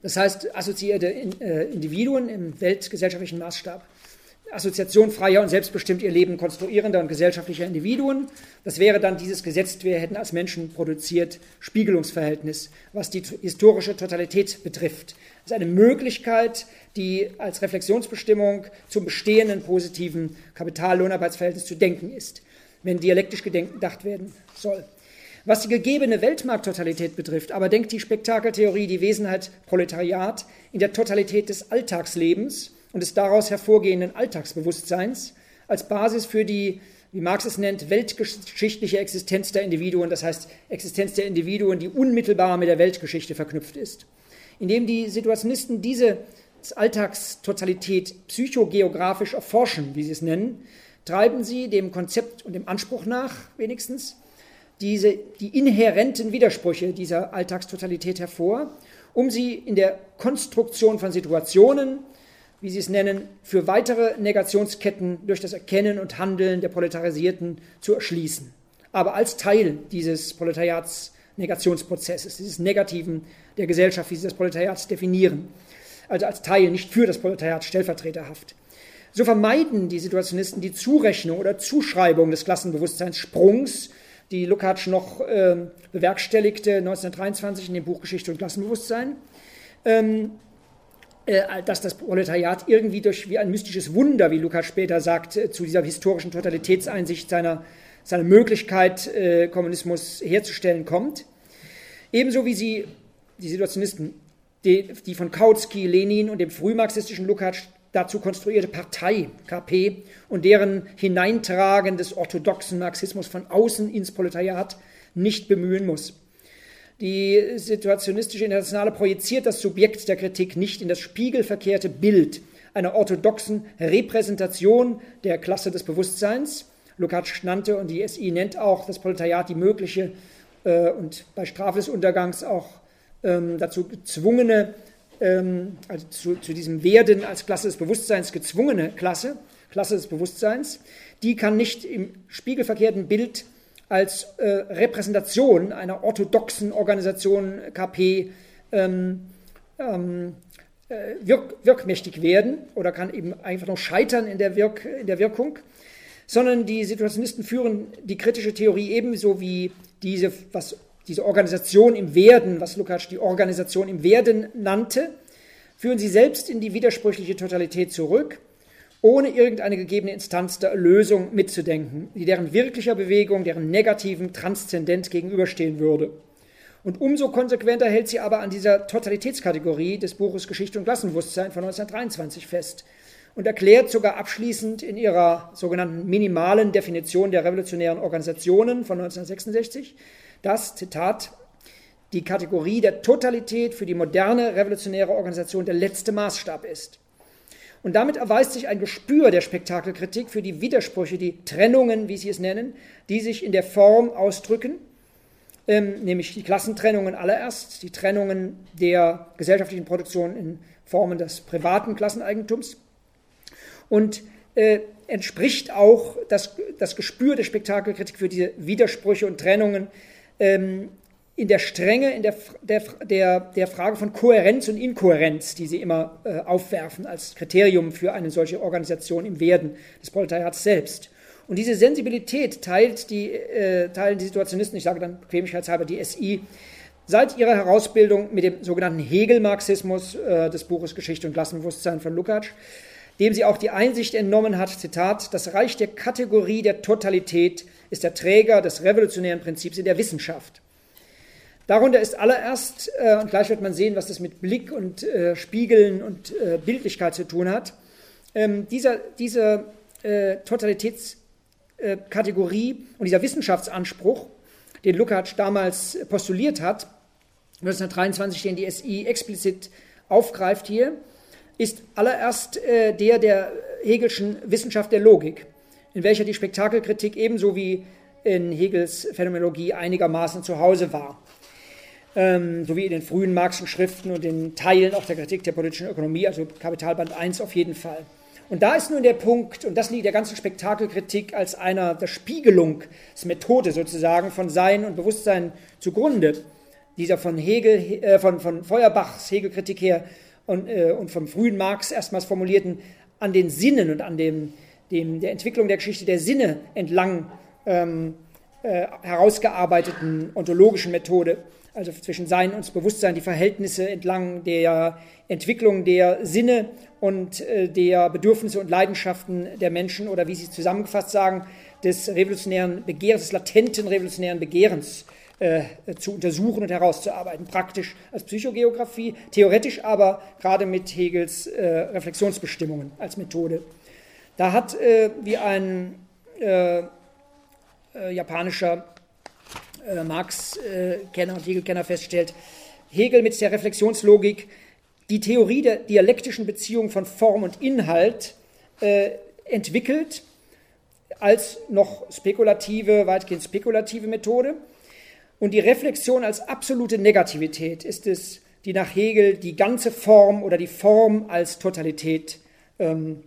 Das heißt, assoziierte Individuen im weltgesellschaftlichen Maßstab. Assoziation freier und selbstbestimmt ihr Leben konstruierender und gesellschaftlicher Individuen. Das wäre dann dieses Gesetz, wir hätten als Menschen produziert, Spiegelungsverhältnis, was die historische Totalität betrifft. Das ist eine Möglichkeit, die als Reflexionsbestimmung zum bestehenden positiven Kapital-Lohnarbeitsverhältnis zu denken ist, wenn dialektisch gedacht werden soll. Was die gegebene Weltmarkttotalität betrifft, aber denkt die Spektakeltheorie die Wesenheit Proletariat in der Totalität des Alltagslebens und des daraus hervorgehenden Alltagsbewusstseins als Basis für die, wie Marx es nennt, weltgeschichtliche Existenz der Individuen, das heißt Existenz der Individuen, die unmittelbar mit der Weltgeschichte verknüpft ist. Indem die Situationisten diese Alltagstotalität psychogeografisch erforschen, wie sie es nennen, treiben sie dem Konzept und dem Anspruch nach, wenigstens, diese, die inhärenten Widersprüche dieser Alltagstotalität hervor, um sie in der Konstruktion von Situationen, wie sie es nennen, für weitere Negationsketten durch das Erkennen und Handeln der Proletarisierten zu erschließen. Aber als Teil dieses Proletariats-Negationsprozesses, dieses Negativen der Gesellschaft, wie sie das Proletariat definieren. Also als Teil, nicht für das Proletariat stellvertreterhaft. So vermeiden die Situationisten die Zurechnung oder Zuschreibung des Klassenbewusstseinssprungs, die Lukács noch äh, bewerkstelligte neunzehnhundertdreiundzwanzig in dem Buch Geschichte und Klassenbewusstsein, ähm, äh, dass das Proletariat irgendwie durch wie ein mystisches Wunder, wie Lukács später sagt, äh, zu dieser historischen Totalitätseinsicht seiner, seiner Möglichkeit, äh, Kommunismus herzustellen, kommt. Ebenso wie sie, die Situationisten, die, die von Kautsky, Lenin und dem frühmarxistischen Lukács dazu konstruierte Partei, K P, und deren Hineintragen des orthodoxen Marxismus von außen ins Proletariat nicht bemühen muss. Die situationistische Internationale projiziert das Subjekt der Kritik nicht in das spiegelverkehrte Bild einer orthodoxen Repräsentation der Klasse des Bewusstseins. Lukács nannte und die S I nennt auch das Proletariat die mögliche äh, und bei Strafe des Untergangs auch ähm, dazu gezwungene, also zu, zu diesem Werden als Klasse des Bewusstseins gezwungene Klasse, Klasse des Bewusstseins, die kann nicht im spiegelverkehrten Bild als äh, Repräsentation einer orthodoxen Organisation K P ähm, ähm, wirk, wirkmächtig werden oder kann eben einfach noch scheitern in der, Wirk, in der Wirkung, sondern die Situationisten führen die kritische Theorie ebenso wie diese, was diese Organisation im Werden, was Lukács die Organisation im Werden nannte, führen sie selbst in die widersprüchliche Totalität zurück, ohne irgendeine gegebene Instanz der Erlösung mitzudenken, die deren wirklicher Bewegung, deren negativen Transzendent gegenüberstehen würde. Und umso konsequenter hält sie aber an dieser Totalitätskategorie des Buches Geschichte und Klassenbewusstsein von neunzehnhundertdreiundzwanzig fest und erklärt sogar abschließend in ihrer sogenannten minimalen Definition der revolutionären Organisationen von neunzehnhundertsechsundsechzig, dass, Zitat, die Kategorie der Totalität für die moderne revolutionäre Organisation der letzte Maßstab ist. Und damit erweist sich ein Gespür der Spektakelkritik für die Widersprüche, die Trennungen, wie sie es nennen, die sich in der Form ausdrücken, ähm, nämlich die Klassentrennungen allererst, die Trennungen der gesellschaftlichen Produktion in Formen des privaten Klasseneigentums und äh, entspricht auch das, das Gespür der Spektakelkritik für diese Widersprüche und Trennungen ähm, in der Strenge, in der, der, der, der Frage von Kohärenz und Inkohärenz, die sie immer äh, aufwerfen als Kriterium für eine solche Organisation im Werden des Proletariats selbst. Und diese Sensibilität teilt die, äh, teilen die Situationisten, ich sage dann bequemlichkeitshalber die S I, seit ihrer Herausbildung mit dem sogenannten Hegel-Marxismus äh, des Buches Geschichte und Klassenbewusstsein von Lukács, dem sie auch die Einsicht entnommen hat, Zitat, das Reich der Kategorie der Totalität ist der Träger des revolutionären Prinzips in der Wissenschaft. Darunter ist allererst, äh, und gleich wird man sehen, was das mit Blick und äh, Spiegeln und äh, Bildlichkeit zu tun hat, ähm, dieser, diese äh, Totalitätskategorie und dieser Wissenschaftsanspruch, den Lukács damals postuliert hat, neunzehnhundertdreiundzwanzig, den die S I explizit aufgreift hier, ist allererst äh, der der Hegelschen Wissenschaft der Logik, in welcher die Spektakelkritik ebenso wie in Hegels Phänomenologie einigermaßen zu Hause war. Ähm, sowie in den frühen Marxischen Schriften und den Teilen auch der Kritik der politischen Ökonomie, also Kapitalband eins auf jeden Fall. Und da ist nun der Punkt, und das liegt der ganzen Spektakelkritik als einer der Spiegelungsmethode sozusagen von Sein und Bewusstsein zugrunde, dieser von Hegel, äh, von, von Feuerbachs Hegelkritik her und, äh, und vom frühen Marx erstmals formulierten, an den Sinnen und an dem, dem, der Entwicklung der Geschichte der Sinne entlang ähm, äh, herausgearbeiteten ontologischen Methode, also zwischen Sein und Bewusstsein, die Verhältnisse entlang der Entwicklung der Sinne und äh, der Bedürfnisse und Leidenschaften der Menschen oder wie Sie zusammengefasst sagen, des revolutionären Begehrens, des latenten revolutionären Begehrens äh, zu untersuchen und herauszuarbeiten, praktisch als Psychogeographie, theoretisch aber gerade mit Hegels äh, Reflexionsbestimmungen als Methode. Da hat, äh, wie ein äh, äh, japanischer äh, Marx-Kenner und Hegel-Kenner feststellt, Hegel mit der Reflexionslogik die Theorie der dialektischen Beziehung von Form und Inhalt äh, entwickelt als noch spekulative, weitgehend spekulative Methode. Und die Reflexion als absolute Negativität ist es, die nach Hegel die ganze Form oder die Form als Totalität ähm,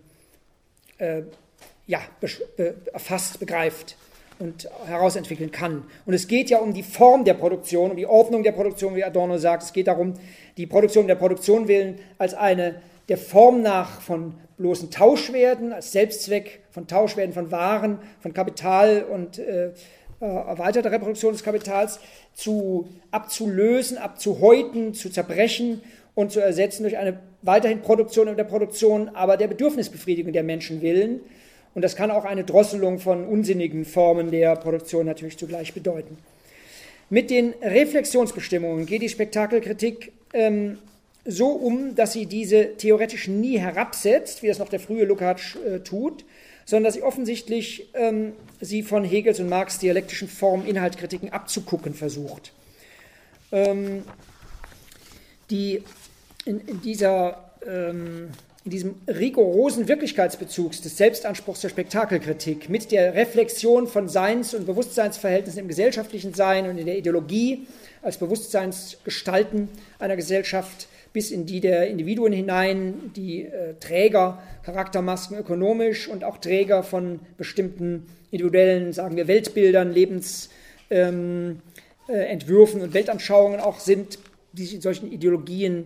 äh, ja, be, be, erfasst, begreift und herausentwickeln kann. Und es geht ja um die Form der Produktion, um die Ordnung der Produktion, wie Adorno sagt. Es geht darum, die Produktion der Produktion willen als eine der Form nach von bloßen Tauschwerten, als Selbstzweck von Tauschwerten von Waren, von Kapital und äh, erweiterter Reproduktion des Kapitals zu abzulösen, abzuhäuten, zu zerbrechen und zu ersetzen durch eine weiterhin Produktion der Produktion, aber der Bedürfnisbefriedigung der Menschen willen. Und das kann auch eine Drosselung von unsinnigen Formen der Produktion natürlich zugleich bedeuten. Mit den Reflexionsbestimmungen geht die Spektakelkritik ähm, so um, dass sie diese theoretisch nie herabsetzt, wie das noch der frühe Lukács äh, tut, sondern dass sie offensichtlich ähm, sie von Hegels und Marx' dialektischen Form-Inhaltkritiken abzugucken versucht. Ähm, die in, in, dieser, ähm, in diesem rigorosen Wirklichkeitsbezug des Selbstanspruchs der Spektakelkritik mit der Reflexion von Seins- und Bewusstseinsverhältnissen im gesellschaftlichen Sein und in der Ideologie als Bewusstseinsgestalten einer Gesellschaft bis in die der Individuen hinein, die äh, Träger Charaktermasken ökonomisch und auch Träger von bestimmten individuellen, sagen wir, Weltbildern, Lebensentwürfen ähm, äh, und Weltanschauungen auch sind, die sich in solchen Ideologien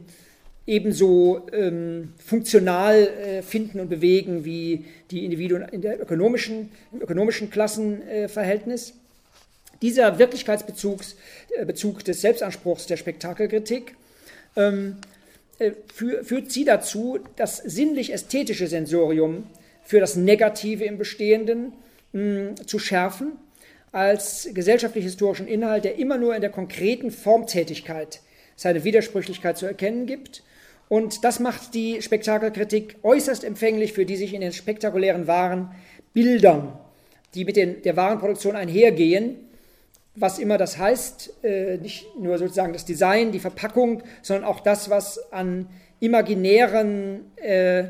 ebenso ähm, funktional äh, finden und bewegen wie die Individuen in der ökonomischen, im ökonomischen Klassenverhältnis. Äh, Dieser Wirklichkeitsbezug äh, Bezug des Selbstanspruchs der Spektakelkritik ähm, äh, für, führt sie dazu, das sinnlich-ästhetische Sensorium für das Negative im Bestehenden mh, zu schärfen, als gesellschaftlich-historischen Inhalt, der immer nur in der konkreten Formtätigkeit seine Widersprüchlichkeit zu erkennen gibt. Und das macht die Spektakelkritik äußerst empfänglich für die sich in den spektakulären Waren Bildern, die mit den, der Warenproduktion einhergehen, was immer das heißt, äh, nicht nur sozusagen das Design, die Verpackung, sondern auch das, was an imaginären, äh,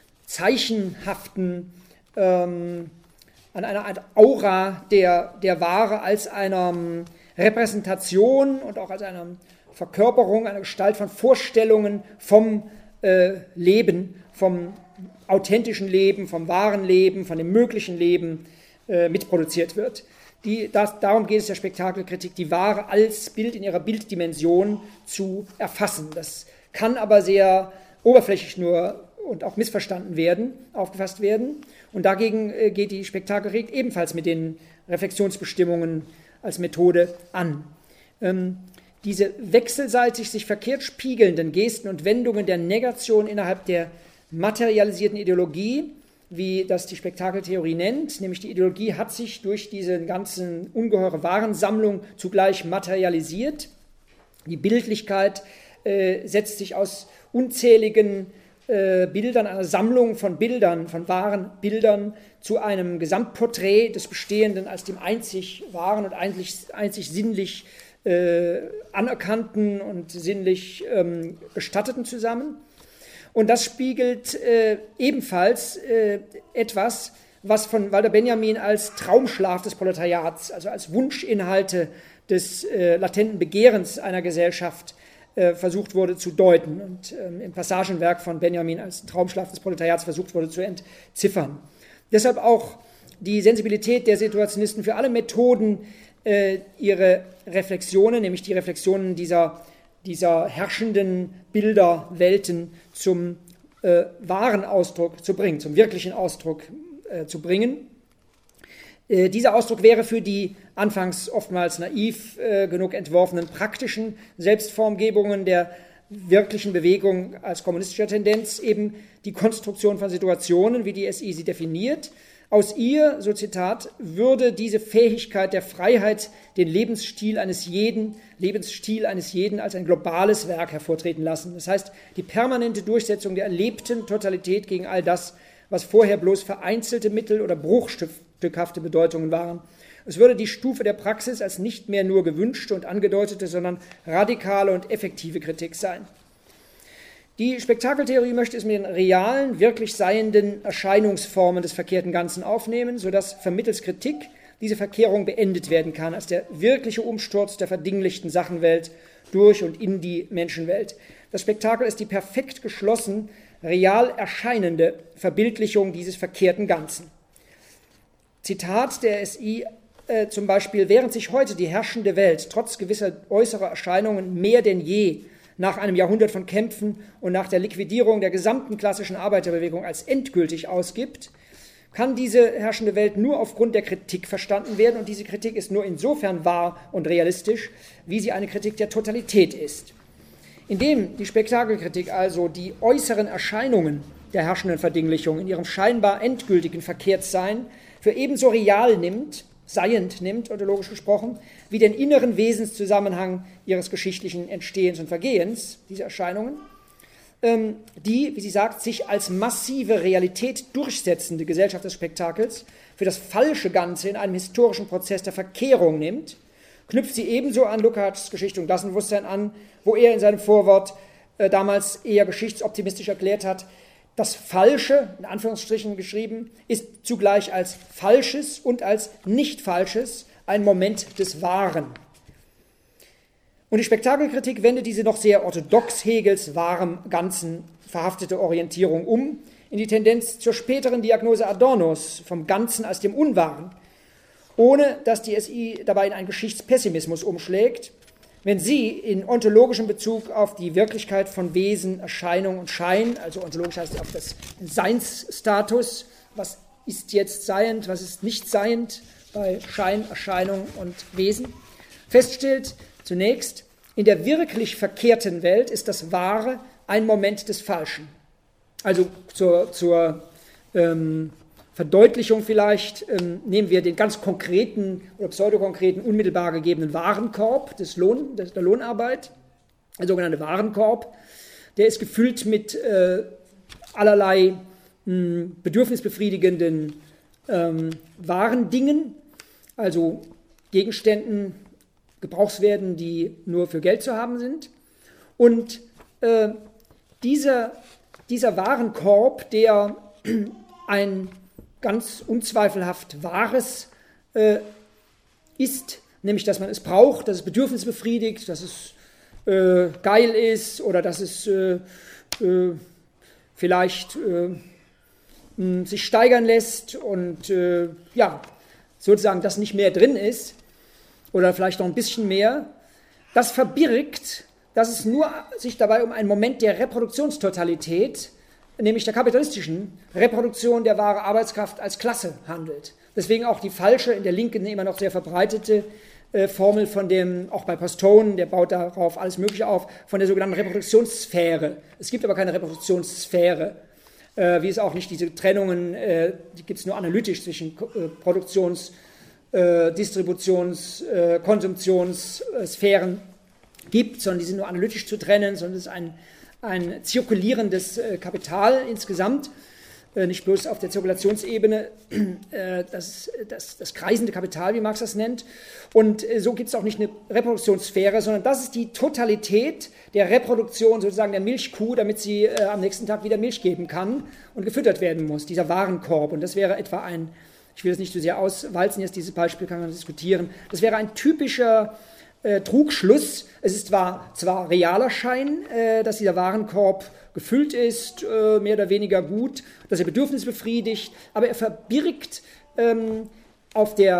zeichenhaften, ähm, an einer Art Aura der, der Ware als einer Repräsentation und auch als einer Verkörperung, einer Gestalt von Vorstellungen vom äh, Leben, vom authentischen Leben, vom wahren Leben, von dem möglichen Leben äh, mitproduziert wird. Die, das, darum geht es der Spektakelkritik, die Ware als Bild in ihrer Bilddimension zu erfassen. Das kann aber sehr oberflächlich nur und auch missverstanden werden, aufgefasst werden. Und dagegen äh, geht die Spektakelkritik ebenfalls mit den Reflexionsbestimmungen als Methode an. Ähm, diese wechselseitig sich verkehrt spiegelnden Gesten und Wendungen der Negation innerhalb der materialisierten Ideologie, wie das die Spektakeltheorie nennt, nämlich die Ideologie hat sich durch diese ganzen ungeheure Warensammlung zugleich materialisiert. Die Bildlichkeit äh, setzt sich aus unzähligen äh, Bildern, einer Sammlung von Bildern, von wahren Bildern zu einem Gesamtporträt des Bestehenden als dem einzig wahren und einzig, einzig sinnlich äh, anerkannten und sinnlich ähm, gestatteten zusammen. Und das spiegelt äh, ebenfalls äh, etwas, was von Walter Benjamin als Traumschlaf des Proletariats, also als Wunschinhalte des äh, latenten Begehrens einer Gesellschaft äh, versucht wurde zu deuten und äh, im Passagenwerk von Benjamin als Traumschlaf des Proletariats versucht wurde zu entziffern. Deshalb auch die Sensibilität der Situationisten für alle Methoden, äh, ihre Reflexionen, nämlich die Reflexionen dieser, dieser herrschenden Bilderwelten zum äh, wahren Ausdruck zu bringen, zum wirklichen Ausdruck äh, zu bringen. Äh, dieser Ausdruck wäre für die anfangs oftmals naiv äh, genug entworfenen praktischen Selbstformgebungen der wirklichen Bewegung als kommunistischer Tendenz eben die Konstruktion von Situationen, wie die S I sie definiert. Aus ihr, so Zitat, würde diese Fähigkeit der Freiheit den Lebensstil eines jeden, Lebensstil eines jeden als ein globales Werk hervortreten lassen. Das heißt, die permanente Durchsetzung der erlebten Totalität gegen all das, was vorher bloß vereinzelte Mittel oder bruchstückhafte Bedeutungen waren. Es würde die Stufe der Praxis als nicht mehr nur gewünschte und angedeutete, sondern radikale und effektive Kritik sein. Die Spektakeltheorie möchte es mit den realen, wirklich seienden Erscheinungsformen des verkehrten Ganzen aufnehmen, sodass vermittels Kritik diese Verkehrung beendet werden kann, als der wirkliche Umsturz der verdinglichten Sachenwelt durch und in die Menschenwelt. Das Spektakel ist die perfekt geschlossen, real erscheinende Verbildlichung dieses verkehrten Ganzen. Zitat der S I äh, zum Beispiel: Während sich heute die herrschende Welt trotz gewisser äußerer Erscheinungen mehr denn je nach einem Jahrhundert von Kämpfen und nach der Liquidierung der gesamten klassischen Arbeiterbewegung als endgültig ausgibt, kann diese herrschende Welt nur aufgrund der Kritik verstanden werden, und diese Kritik ist nur insofern wahr und realistisch, wie sie eine Kritik der Totalität ist. Indem die Spektakelkritik also die äußeren Erscheinungen der herrschenden Verdinglichung in ihrem scheinbar endgültigen Verkehrtsein für ebenso real nimmt, seiend nimmt, ontologisch gesprochen, wie den inneren Wesenszusammenhang ihres geschichtlichen Entstehens und Vergehens, diese Erscheinungen, ähm, die, wie sie sagt, sich als massive Realität durchsetzende Gesellschaft des Spektakels für das falsche Ganze in einem historischen Prozess der Verkehrung nimmt, knüpft sie ebenso an Lukács Geschichte und Klassenbewusstsein an, wo er in seinem Vorwort äh, damals eher geschichtsoptimistisch erklärt hat: Das Falsche, in Anführungsstrichen geschrieben, ist zugleich als Falsches und als Nicht-Falsches ein Moment des Wahren. Und die Spektakelkritik wendet diese noch sehr orthodox Hegels wahrem Ganzen verhaftete Orientierung um in die Tendenz zur späteren Diagnose Adornos vom Ganzen als dem Unwahren, ohne dass die S I dabei in einen Geschichtspessimismus umschlägt, wenn sie in ontologischem Bezug auf die Wirklichkeit von Wesen, Erscheinung und Schein, also ontologisch heißt auf das Seinsstatus, was ist jetzt seiend, was ist nicht seiend, bei Schein, Erscheinung und Wesen, feststellt: Zunächst, in der wirklich verkehrten Welt ist das Wahre ein Moment des Falschen. Also zur, zur ähm, Verdeutlichung vielleicht ähm, nehmen wir den ganz konkreten oder pseudokonkreten, unmittelbar gegebenen Warenkorb des Lohn, des, der Lohnarbeit, der sogenannte Warenkorb. Der ist gefüllt mit äh, allerlei mh, bedürfnisbefriedigenden ähm, Warendingen, also Gegenständen, Gebrauchswerten, die nur für Geld zu haben sind. Und äh, dieser, dieser Warenkorb, der ein ganz unzweifelhaft Wahres äh, ist, nämlich dass man es braucht, dass es Bedürfnisse befriedigt, dass es äh, geil ist oder dass es äh, äh, vielleicht äh, mh, sich steigern lässt und äh, ja, sozusagen, dass nicht mehr drin ist oder vielleicht noch ein bisschen mehr, das verbirgt, dass es nur sich dabei um einen Moment der Reproduktionstotalität, nämlich der kapitalistischen Reproduktion der wahren Arbeitskraft als Klasse handelt. Deswegen auch die falsche, in der Linken immer noch sehr verbreitete äh, Formel von dem, auch bei Postone, der baut darauf alles Mögliche auf, von der sogenannten Reproduktionssphäre. Es gibt aber keine Reproduktionssphäre, äh, wie es auch nicht diese Trennungen, äh, die gibt es nur analytisch zwischen äh, Produktions-, äh, Distributions-, äh, Konsumptionssphären gibt, sondern die sind nur analytisch zu trennen, sondern es ist ein ein zirkulierendes äh, Kapital insgesamt, äh, nicht bloß auf der Zirkulationsebene, äh, das, das, das kreisende Kapital, wie Marx das nennt. Und äh, so gibt es auch nicht eine Reproduktionssphäre, sondern das ist die Totalität der Reproduktion sozusagen der Milchkuh, damit sie äh, am nächsten Tag wieder Milch geben kann und gefüttert werden muss, dieser Warenkorb. Und das wäre etwa ein, ich will das nicht zu sehr auswalzen, jetzt dieses Beispiel kann man diskutieren, das wäre ein typischer Äh, Trugschluss. Es ist zwar, zwar realer Schein, äh, dass dieser Warenkorb gefüllt ist, äh, mehr oder weniger gut, dass er Bedürfnisse befriedigt, aber er verbirgt ähm, auf der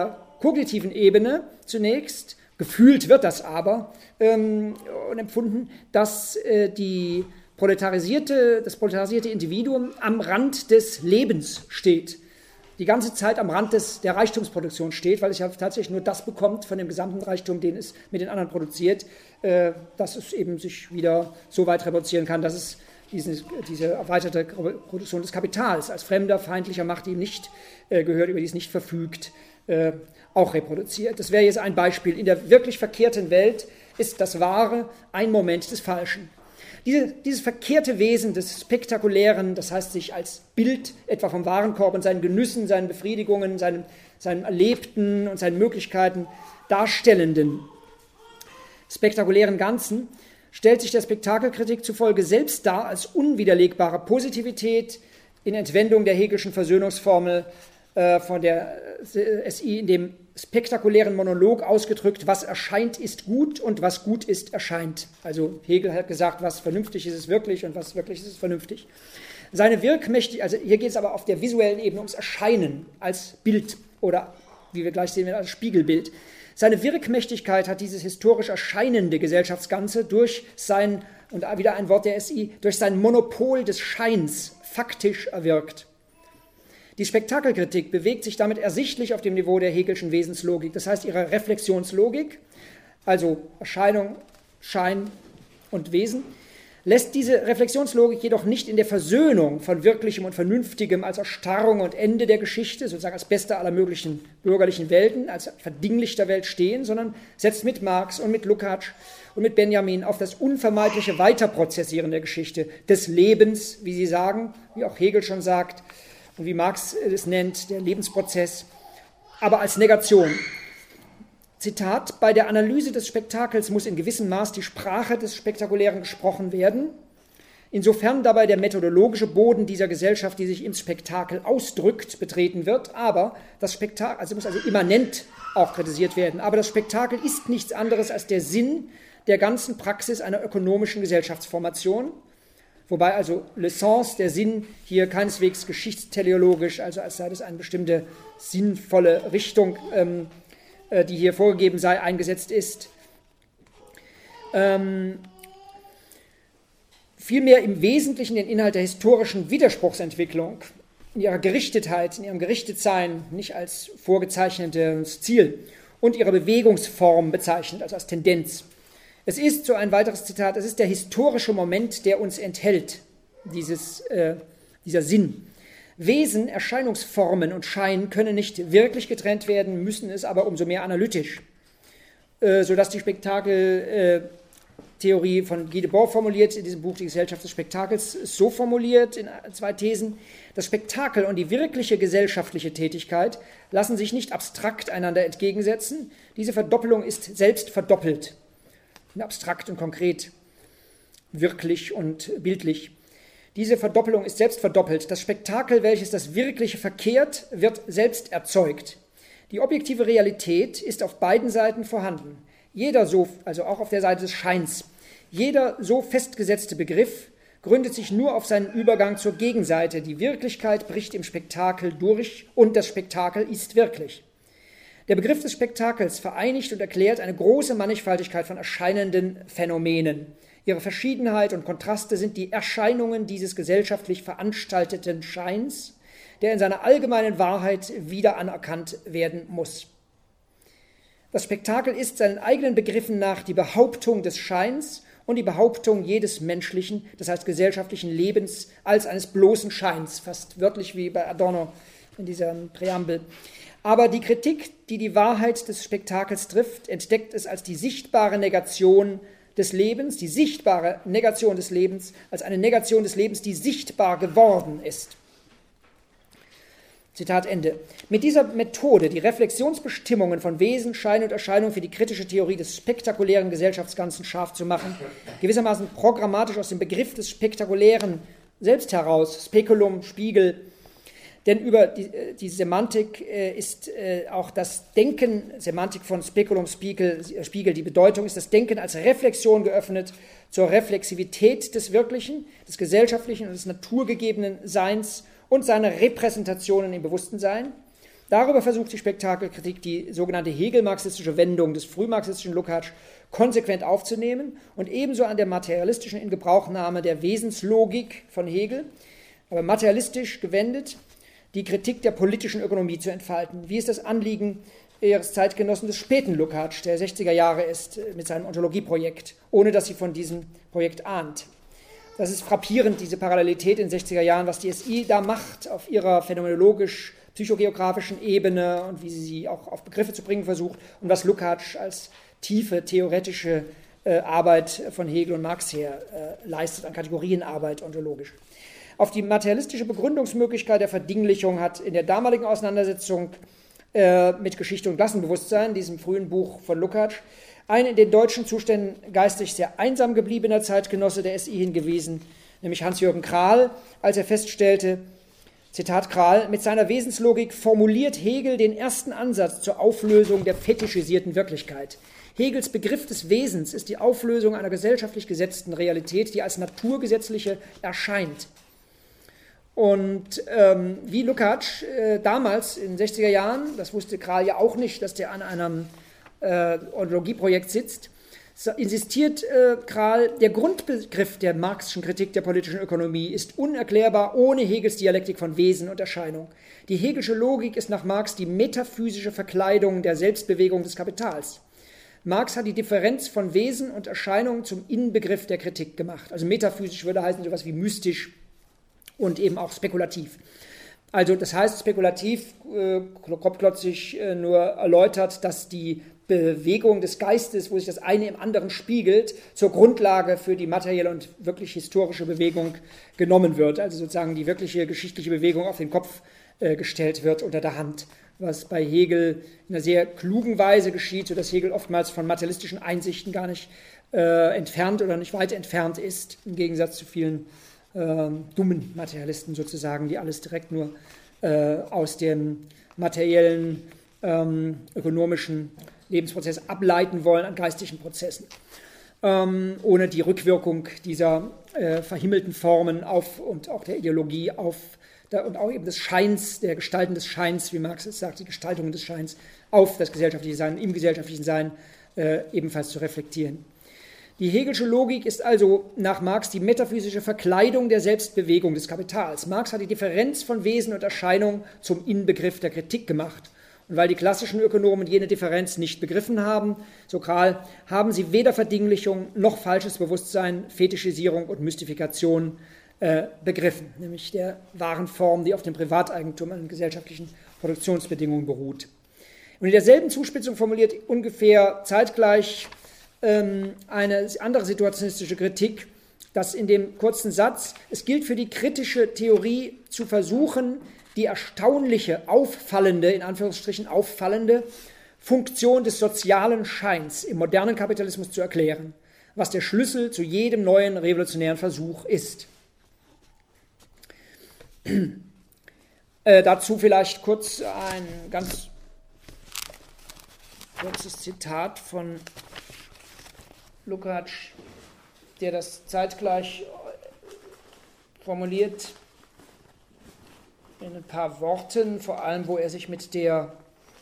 kognitiven Ebene zunächst, gefühlt wird das aber ähm, und empfunden, dass äh, die proletarisierte, das proletarisierte Individuum am Rand des Lebens steht. Die ganze Zeit am Rand des, der Reichtumsproduktion steht, weil es ja tatsächlich nur das bekommt von dem gesamten Reichtum, den es mit den anderen produziert, äh, dass es eben sich wieder so weit reproduzieren kann, dass es diesen, diese erweiterte Produktion des Kapitals als fremder, feindlicher Macht, die ihm nicht äh, gehört, über die es nicht verfügt, äh, auch reproduziert. Das wäre jetzt ein Beispiel. In der wirklich verkehrten Welt ist das Wahre ein Moment des Falschen. Diese, dieses verkehrte Wesen des Spektakulären, das heißt sich als Bild etwa vom Warenkorb und seinen Genüssen, seinen Befriedigungen, seinem, seinem Erlebten und seinen Möglichkeiten darstellenden spektakulären Ganzen, stellt sich der Spektakelkritik zufolge selbst dar als unwiderlegbare Positivität in Entwendung der Hegelschen Versöhnungsformel äh, von der S I in dem spektakulären Monolog ausgedrückt, was erscheint, ist gut und was gut ist, erscheint. Also Hegel hat gesagt, was vernünftig ist, ist wirklich und was wirklich ist, ist vernünftig. Seine Wirkmächtigkeit, also hier geht es aber auf der visuellen Ebene ums Erscheinen als Bild oder, wie wir gleich sehen werden, als Spiegelbild. Seine Wirkmächtigkeit hat dieses historisch erscheinende Gesellschaftsganze durch sein, und wieder ein Wort der S I, durch sein Monopol des Scheins faktisch erwirkt. Die Spektakelkritik bewegt sich damit ersichtlich auf dem Niveau der Hegelschen Wesenslogik, das heißt ihrer Reflexionslogik, also Erscheinung, Schein und Wesen, lässt diese Reflexionslogik jedoch nicht in der Versöhnung von Wirklichem und Vernünftigem als Erstarrung und Ende der Geschichte, sozusagen als Beste aller möglichen bürgerlichen Welten, als verdinglichter Welt stehen, sondern setzt mit Marx und mit Lukács und mit Benjamin auf das unvermeidliche Weiterprozessieren der Geschichte, des Lebens, wie sie sagen, wie auch Hegel schon sagt, und wie Marx es nennt, der Lebensprozess, aber als Negation. Zitat, bei der Analyse des Spektakels muss in gewissem Maß die Sprache des Spektakulären gesprochen werden, insofern dabei der methodologische Boden dieser Gesellschaft, die sich im Spektakel ausdrückt, betreten wird, aber das Spektakel, also muss also immanent auch kritisiert werden, aber das Spektakel ist nichts anderes als der Sinn der ganzen Praxis einer ökonomischen Gesellschaftsformation, wobei also l'essence, der Sinn, hier keineswegs geschichtsteleologisch, also als sei das eine bestimmte sinnvolle Richtung, ähm, äh, die hier vorgegeben sei, eingesetzt ist. Ähm, vielmehr im Wesentlichen den Inhalt der historischen Widerspruchsentwicklung, in ihrer Gerichtetheit, in ihrem Gerichtetsein, nicht als vorgezeichnetes Ziel, und ihrer Bewegungsform bezeichnet, also als Tendenz. Es ist, so ein weiteres Zitat, es ist der historische Moment, der uns enthält, dieses, äh, dieser Sinn. Wesen, Erscheinungsformen und Schein können nicht wirklich getrennt werden, müssen es aber umso mehr analytisch, äh, sodass die Spektakeltheorie äh, von Guy Debord formuliert, in diesem Buch Die Gesellschaft des Spektakels, so formuliert in zwei Thesen: Das Spektakel und die wirkliche gesellschaftliche Tätigkeit lassen sich nicht abstrakt einander entgegensetzen. Diese Verdoppelung ist selbst verdoppelt. Abstrakt und konkret, wirklich und bildlich. Diese Verdoppelung ist selbst verdoppelt. Das Spektakel, welches das Wirkliche verkehrt, wird selbst erzeugt. Die objektive Realität ist auf beiden Seiten vorhanden. Jeder so, also auch auf der Seite des Scheins, jeder so festgesetzte Begriff gründet sich nur auf seinen Übergang zur Gegenseite. Die Wirklichkeit bricht im Spektakel durch und das Spektakel ist wirklich. Der Begriff des Spektakels vereinigt und erklärt eine große Mannigfaltigkeit von erscheinenden Phänomenen. Ihre Verschiedenheit und Kontraste sind die Erscheinungen dieses gesellschaftlich veranstalteten Scheins, der in seiner allgemeinen Wahrheit wieder anerkannt werden muss. Das Spektakel ist seinen eigenen Begriffen nach die Behauptung des Scheins und die Behauptung jedes menschlichen, das heißt gesellschaftlichen Lebens als eines bloßen Scheins, fast wörtlich wie bei Adorno in diesem Präambel. Aber die Kritik, die die Wahrheit des Spektakels trifft, entdeckt es als die sichtbare Negation des Lebens, die sichtbare Negation des Lebens, als eine Negation des Lebens, die sichtbar geworden ist. Zitat Ende. Mit dieser Methode, die Reflexionsbestimmungen von Wesen, Schein und Erscheinung für die kritische Theorie des spektakulären Gesellschaftsganzen scharf zu machen, gewissermaßen programmatisch aus dem Begriff des Spektakulären selbst heraus, Speculum, Spiegel. Denn über die, die Semantik äh, ist äh, auch das Denken, Semantik von Speculum, Spiegel, Spiegel, die Bedeutung ist das Denken als Reflexion geöffnet zur Reflexivität des Wirklichen, des gesellschaftlichen und des naturgegebenen Seins und seiner Repräsentationen im bewussten Sein. Darüber versucht die Spektakelkritik, die sogenannte hegelmarxistische Wendung des frühmarxistischen Lukács konsequent aufzunehmen und ebenso an der materialistischen Ingebrauchnahme der Wesenslogik von Hegel, aber materialistisch gewendet, die Kritik der politischen Ökonomie zu entfalten, wie es das Anliegen ihres Zeitgenossen des späten Lukács der sechziger Jahre ist, mit seinem Ontologieprojekt, ohne dass sie von diesem Projekt ahnt. Das ist frappierend, diese Parallelität in den sechziger Jahren, was die S I da macht auf ihrer phänomenologisch-psychogeografischen Ebene und wie sie sie auch auf Begriffe zu bringen versucht und was Lukács als tiefe theoretische äh, Arbeit von Hegel und Marx her äh, leistet, an Kategorienarbeit ontologisch. Auf die materialistische Begründungsmöglichkeit der Verdinglichung hat in der damaligen Auseinandersetzung äh, mit Geschichte und Klassenbewusstsein, diesem frühen Buch von Lukács, ein in den deutschen Zuständen geistig sehr einsam gebliebener Zeitgenosse der S I hingewiesen, nämlich Hans-Jürgen Krahl, als er feststellte, Zitat Krahl, mit seiner Wesenslogik formuliert Hegel den ersten Ansatz zur Auflösung der fetischisierten Wirklichkeit. Hegels Begriff des Wesens ist die Auflösung einer gesellschaftlich gesetzten Realität, die als naturgesetzliche erscheint. Und ähm, wie Lukács äh, damals in den sechziger Jahren, das wusste Krahl ja auch nicht, dass der an einem äh, Ontologieprojekt sitzt, so insistiert äh, Krahl, der Grundbegriff der marxischen Kritik der politischen Ökonomie ist unerklärbar ohne Hegels Dialektik von Wesen und Erscheinung. Die hegelische Logik ist nach Marx die metaphysische Verkleidung der Selbstbewegung des Kapitals. Marx hat die Differenz von Wesen und Erscheinung zum Inbegriff der Kritik gemacht. Also metaphysisch würde heißen so etwas wie mystisch und eben auch spekulativ. Also das heißt spekulativ, äh, grobklotzig äh, nur erläutert, dass die Bewegung des Geistes, wo sich das eine im anderen spiegelt, zur Grundlage für die materielle und wirklich historische Bewegung genommen wird. Also sozusagen die wirkliche geschichtliche Bewegung auf den Kopf äh, gestellt wird unter der Hand, was bei Hegel in einer sehr klugen Weise geschieht, sodass Hegel oftmals von materialistischen Einsichten gar nicht äh, entfernt oder nicht weit entfernt ist, im Gegensatz zu vielen äh, dummen Materialisten sozusagen, die alles direkt nur äh, aus dem materiellen, ähm, ökonomischen Lebensprozess ableiten wollen an geistigen Prozessen, ähm, ohne die Rückwirkung dieser äh, verhimmelten Formen auf und auch der Ideologie auf der, und auch eben des Scheins, der Gestalten des Scheins, wie Marx es sagt, die Gestaltung des Scheins auf das gesellschaftliche Sein, im gesellschaftlichen Sein äh, ebenfalls zu reflektieren. Die hegelische Logik ist also nach Marx die metaphysische Verkleidung der Selbstbewegung des Kapitals. Marx hat die Differenz von Wesen und Erscheinung zum Inbegriff der Kritik gemacht. Und weil die klassischen Ökonomen jene Differenz nicht begriffen haben, so Krahl, haben sie weder Verdinglichung noch falsches Bewusstsein, Fetischisierung und Mystifikation äh, begriffen, nämlich der wahren Form, die auf dem Privateigentum an gesellschaftlichen Produktionsbedingungen beruht. Und in derselben Zuspitzung formuliert ungefähr zeitgleich ähm, eine andere situationistische Kritik, dass in dem kurzen Satz, es gilt für die kritische Theorie zu versuchen, die erstaunliche, auffallende, in Anführungsstrichen auffallende Funktion des sozialen Scheins im modernen Kapitalismus zu erklären, was der Schlüssel zu jedem neuen revolutionären Versuch ist. Äh, dazu vielleicht kurz ein ganz kurzes Zitat von Lukács, der das zeitgleich formuliert in ein paar Worten, vor allem wo er sich mit der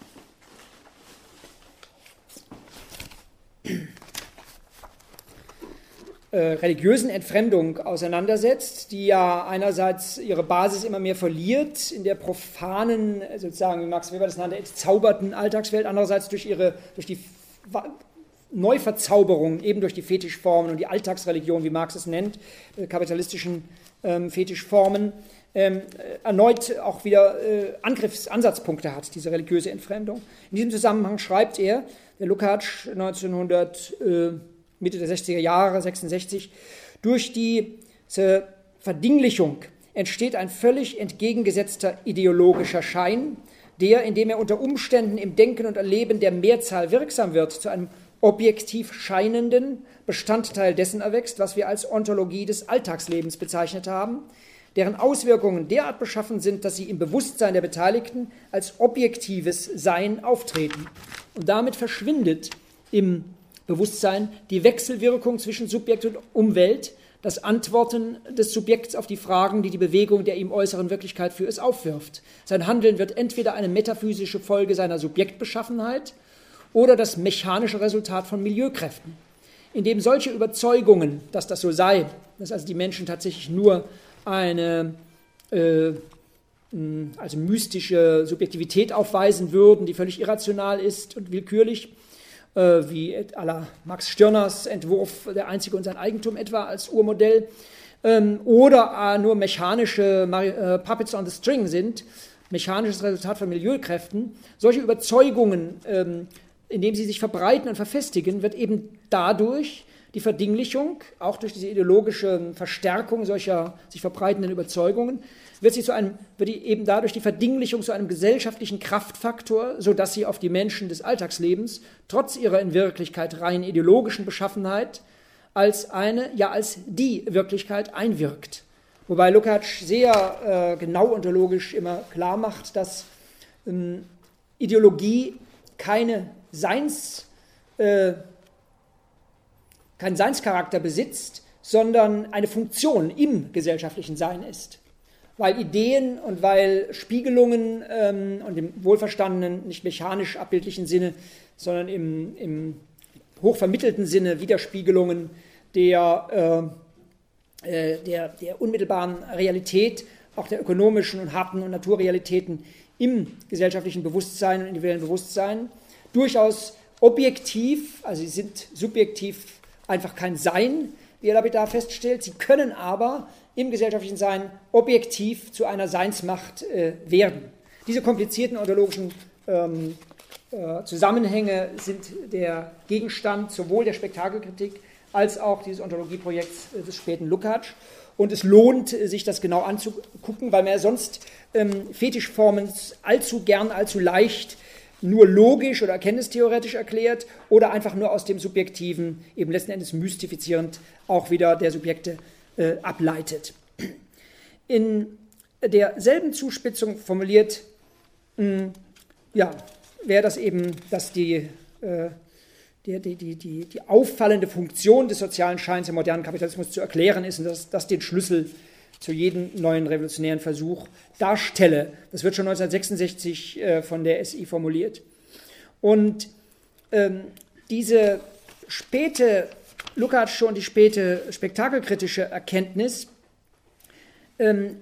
äh, religiösen Entfremdung auseinandersetzt, die ja einerseits ihre Basis immer mehr verliert in der profanen, sozusagen, wie Max Weber das nannte, entzauberten Alltagswelt, andererseits durch ihre, durch die Neuverzauberung, eben durch die Fetischformen und die Alltagsreligion, wie Marx es nennt, äh, kapitalistischen ähm, Fetischformen, Ähm, erneut auch wieder äh, Angriffsansatzpunkte hat, diese religiöse Entfremdung. In diesem Zusammenhang schreibt er, der Lukács neunzehnhundert, äh, Mitte der sechziger Jahre, sechsundsechzig, durch diese Verdinglichung entsteht ein völlig entgegengesetzter ideologischer Schein, der, indem er unter Umständen im Denken und Erleben der Mehrzahl wirksam wird, zu einem objektiv scheinenden Bestandteil dessen erwächst, was wir als Ontologie des Alltagslebens bezeichnet haben, deren Auswirkungen derart beschaffen sind, dass sie im Bewusstsein der Beteiligten als objektives Sein auftreten. Und damit verschwindet im Bewusstsein die Wechselwirkung zwischen Subjekt und Umwelt, das Antworten des Subjekts auf die Fragen, die die Bewegung der ihm äußeren Wirklichkeit für es aufwirft. Sein Handeln wird entweder eine metaphysische Folge seiner Subjektbeschaffenheit oder das mechanische Resultat von Milieukräften. Indem solche Überzeugungen, dass das so sei, dass also die Menschen tatsächlich nur eine äh, also mystische Subjektivität aufweisen würden, die völlig irrational ist und willkürlich, äh, wie à la Max Stirners Entwurf Der Einzige und sein Eigentum etwa als Urmodell, ähm, oder äh, nur mechanische Mari- äh, Puppets on the String sind, mechanisches Resultat von Milieukräften. Solche Überzeugungen, ähm, indem sie sich verbreiten und verfestigen, wird eben dadurch die Verdinglichung, auch durch diese ideologische Verstärkung solcher sich verbreitenden Überzeugungen, wird sie zu einem, wird die eben dadurch die Verdinglichung zu einem gesellschaftlichen Kraftfaktor, sodass sie auf die Menschen des Alltagslebens trotz ihrer in Wirklichkeit rein ideologischen Beschaffenheit als eine, ja als die Wirklichkeit einwirkt. Wobei Lukács sehr äh, genau ontologisch immer klar macht, dass ähm, Ideologie keine Seins, äh, keinen Seinscharakter besitzt, sondern eine Funktion im gesellschaftlichen Sein ist. Weil Ideen und weil Spiegelungen ähm, und im wohlverstandenen, nicht mechanisch abbildlichen Sinne, sondern im, im hochvermittelten Sinne Widerspiegelungen der, äh, der, der unmittelbaren Realität, auch der ökonomischen und harten und Naturrealitäten im gesellschaftlichen Bewusstsein und individuellen Bewusstsein, durchaus objektiv, also sie sind subjektiv einfach kein Sein, wie er damit da feststellt, sie können aber im gesellschaftlichen Sein objektiv zu einer Seinsmacht äh, werden. Diese komplizierten ontologischen ähm, äh, Zusammenhänge sind der Gegenstand sowohl der Spektakelkritik als auch dieses Ontologieprojekts äh, des späten Lukács. Und es lohnt, sich das genau anzugucken, weil man ja sonst ähm, Fetischformen allzu gern, allzu leicht nur logisch oder erkenntnistheoretisch erklärt oder einfach nur aus dem Subjektiven, eben letzten Endes mystifizierend, auch wieder der Subjekte äh, ableitet. In derselben Zuspitzung formuliert, mh, ja, wäre das eben, dass die, äh, die, die, die, die, die auffallende Funktion des sozialen Scheins im modernen Kapitalismus zu erklären ist und dass das den Schlüssel zu jedem neuen revolutionären Versuch darstelle. Das wird schon neunzehnhundertsechsundsechzig äh, von der S I formuliert. Und ähm, diese späte, Lukács schon die späte spektakelkritische Erkenntnis ähm,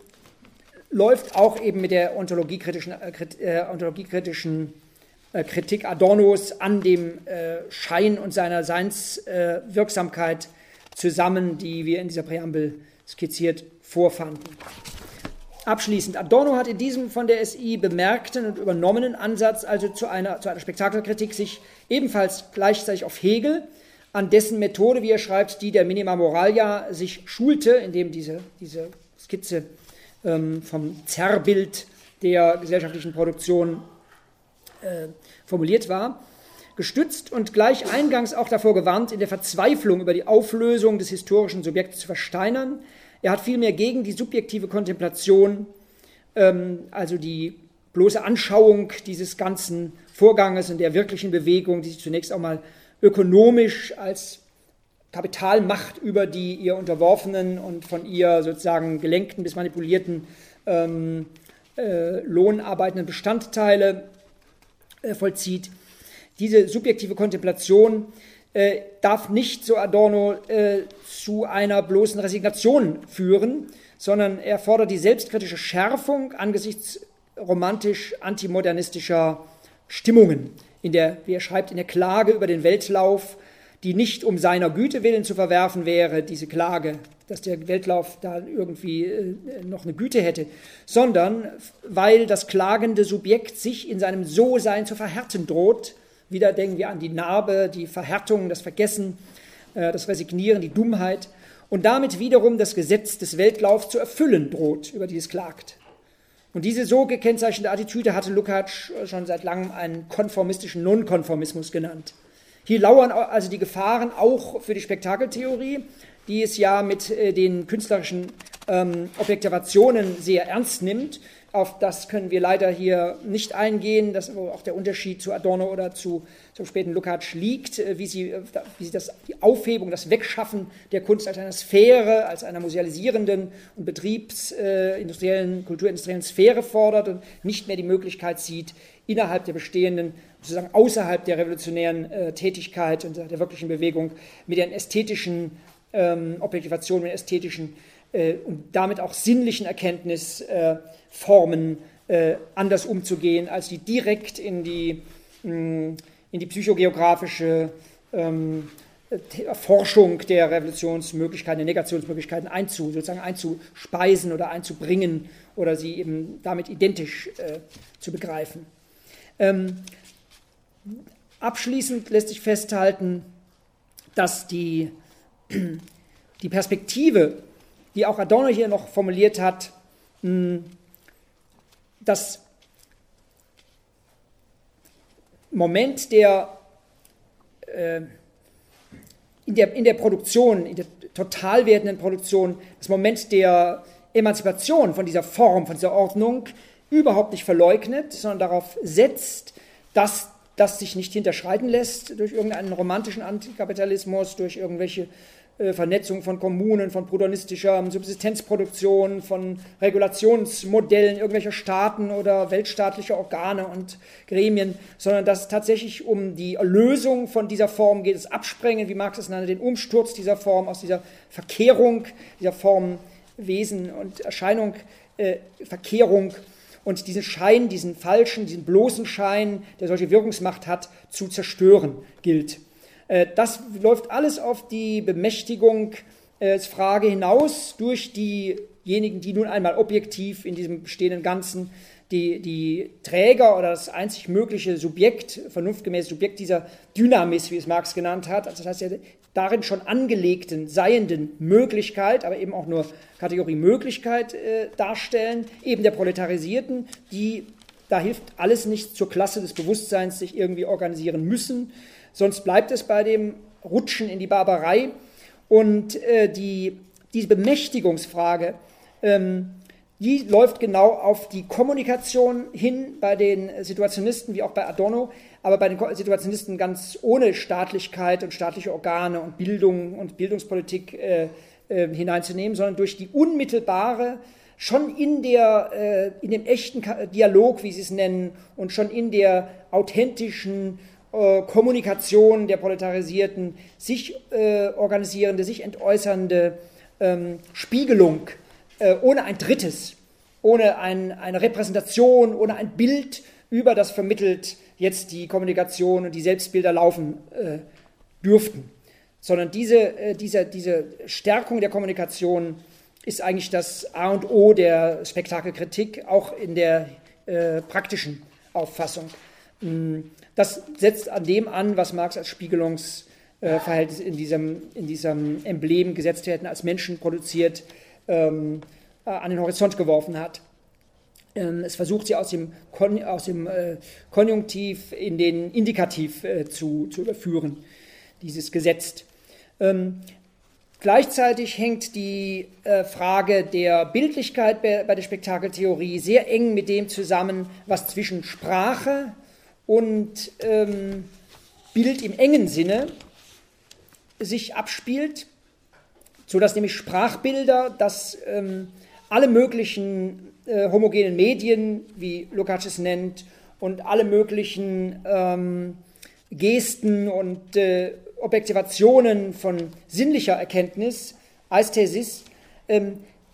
läuft auch eben mit der ontologiekritischen, äh, ontologiekritischen äh, Kritik Adornos an dem äh, Schein und seiner Seinswirksamkeit äh, zusammen, die wir in dieser Präambel skizziert vorfanden. Abschließend, Adorno hat in diesem von der S I bemerkten und übernommenen Ansatz, also zu einer, zu einer Spektakelkritik, sich ebenfalls gleichzeitig auf Hegel, an dessen Methode, wie er schreibt, die der Minima Moralia, sich schulte, indem diese, diese Skizze ähm, vom Zerrbild der gesellschaftlichen Produktion äh, formuliert war, gestützt und gleich eingangs auch davor gewarnt, in der Verzweiflung über die Auflösung des historischen Subjekts zu versteinern. Er hat vielmehr gegen die subjektive Kontemplation, ähm, also die bloße Anschauung dieses ganzen Vorganges und der wirklichen Bewegung, die sich zunächst auch mal ökonomisch als Kapitalmacht über die ihr unterworfenen und von ihr sozusagen gelenkten bis manipulierten ähm, äh, lohnarbeitenden Bestandteile äh, vollzieht. Diese subjektive Kontemplation äh, darf nicht, so Adorno, äh, zu einer bloßen Resignation führen, sondern er fordert die selbstkritische Schärfung angesichts romantisch-antimodernistischer Stimmungen, in der, wie er schreibt, in der Klage über den Weltlauf, die nicht um seiner Güte willen zu verwerfen wäre, diese Klage, dass der Weltlauf da irgendwie äh, noch eine Güte hätte, sondern weil das klagende Subjekt sich in seinem So-Sein zu verhärten droht. Wieder denken wir an die Narbe, die Verhärtung, das Vergessen, äh, das Resignieren, die Dummheit und damit wiederum das Gesetz des Weltlaufs zu erfüllen droht, über die es klagt. Und diese so gekennzeichnete Attitüde hatte Lukács schon seit langem einen konformistischen Nonkonformismus genannt. Hier lauern also die Gefahren auch für die Spektakeltheorie, die es ja mit den künstlerischen ähm, Objektivationen sehr ernst nimmt. Auf das können wir leider hier nicht eingehen, dass auch der Unterschied zu Adorno oder zu, zum späten Lukács liegt, wie sie, wie sie das, die Aufhebung, das Wegschaffen der Kunst als einer Sphäre, als einer musealisierenden und betriebsindustriellen, kulturindustriellen Sphäre fordert und nicht mehr die Möglichkeit sieht, innerhalb der bestehenden, sozusagen außerhalb der revolutionären äh, Tätigkeit und der wirklichen Bewegung mit den ästhetischen ähm, Objektivationen, mit ästhetischen äh, und damit auch sinnlichen Erkenntnisformen äh, äh, anders umzugehen, als die direkt in die, mh, in die psychogeografische ähm, Forschung der Revolutionsmöglichkeiten, der Negationsmöglichkeiten einzu, sozusagen einzuspeisen oder einzubringen oder sie eben damit identisch äh, zu begreifen. Ähm, abschließend lässt sich festhalten, dass die, die Perspektive, die auch Adorno hier noch formuliert hat, mh, das Moment der, äh, in der in der Produktion, in der total werdenden Produktion, das Moment der Emanzipation von dieser Form, von dieser Ordnung überhaupt nicht verleugnet, sondern darauf setzt, dass das sich nicht hinterschreiten lässt durch irgendeinen romantischen Antikapitalismus, durch irgendwelche äh, Vernetzung von Kommunen, von proudhonistischer Subsistenzproduktion, von Regulationsmodellen irgendwelcher Staaten oder weltstaatlicher Organe und Gremien, sondern dass es tatsächlich um die Erlösung von dieser Form geht, das Absprengen, wie Marx es nannte, den Umsturz dieser Form, aus dieser Verkehrung, dieser Form, Wesen und Erscheinung, äh, Verkehrung und diesen Schein, diesen falschen, diesen bloßen Schein, der solche Wirkungsmacht hat, zu zerstören gilt. Äh, das läuft alles auf die Bemächtigungsfrage äh, hinaus durch diejenigen, die nun einmal objektiv in diesem bestehenden Ganzen die, die Träger oder das einzig mögliche Subjekt, vernunftgemäße Subjekt dieser Dynamis, wie es Marx genannt hat, also das heißt ja darin schon angelegten, seienden Möglichkeit, aber eben auch nur Kategorie Möglichkeit äh, darstellen, eben der Proletarisierten, die, da hilft alles nicht, zur Klasse des Bewusstseins sich irgendwie organisieren müssen, sonst bleibt es bei dem Rutschen in die Barbarei und äh, die, diese Bemächtigungsfrage, ähm, die läuft genau auf die Kommunikation hin bei den Situationisten wie auch bei Adorno, aber bei den Situationisten ganz ohne Staatlichkeit und staatliche Organe und Bildung und Bildungspolitik äh, äh, hineinzunehmen, sondern durch die unmittelbare, schon in, der, äh, in dem echten Dialog, wie sie es nennen, und schon in der authentischen äh, Kommunikation der Proletarisierten, sich äh, organisierende, sich entäußernde ähm, Spiegelung, äh, ohne ein Drittes, ohne ein, eine Repräsentation, ohne ein Bild, über das vermittelt jetzt die Kommunikation und die Selbstbilder laufen äh, dürften. Sondern diese, äh, diese, diese Stärkung der Kommunikation ist eigentlich das A und O der Spektakelkritik, auch in der äh, praktischen Auffassung. Das setzt an dem an, was Marx als Spiegelungsverhältnis in diesem, in diesem Emblem gesetzt werden, als Menschen produziert, ähm, an den Horizont geworfen hat. Es versucht, sie aus dem, Kon- aus dem äh, Konjunktiv in den Indikativ äh, zu, zu überführen, dieses Gesetz. Ähm, gleichzeitig hängt die äh, Frage der Bildlichkeit bei, bei der Spektakeltheorie sehr eng mit dem zusammen, was zwischen Sprache und ähm, Bild im engen Sinne sich abspielt, sodass nämlich Sprachbilder, das ähm, alle möglichen äh, homogenen Medien, wie Lukács es nennt, und alle möglichen ähm, Gesten und äh, Objektivationen von sinnlicher Erkenntnis, Aesthesis, ähm,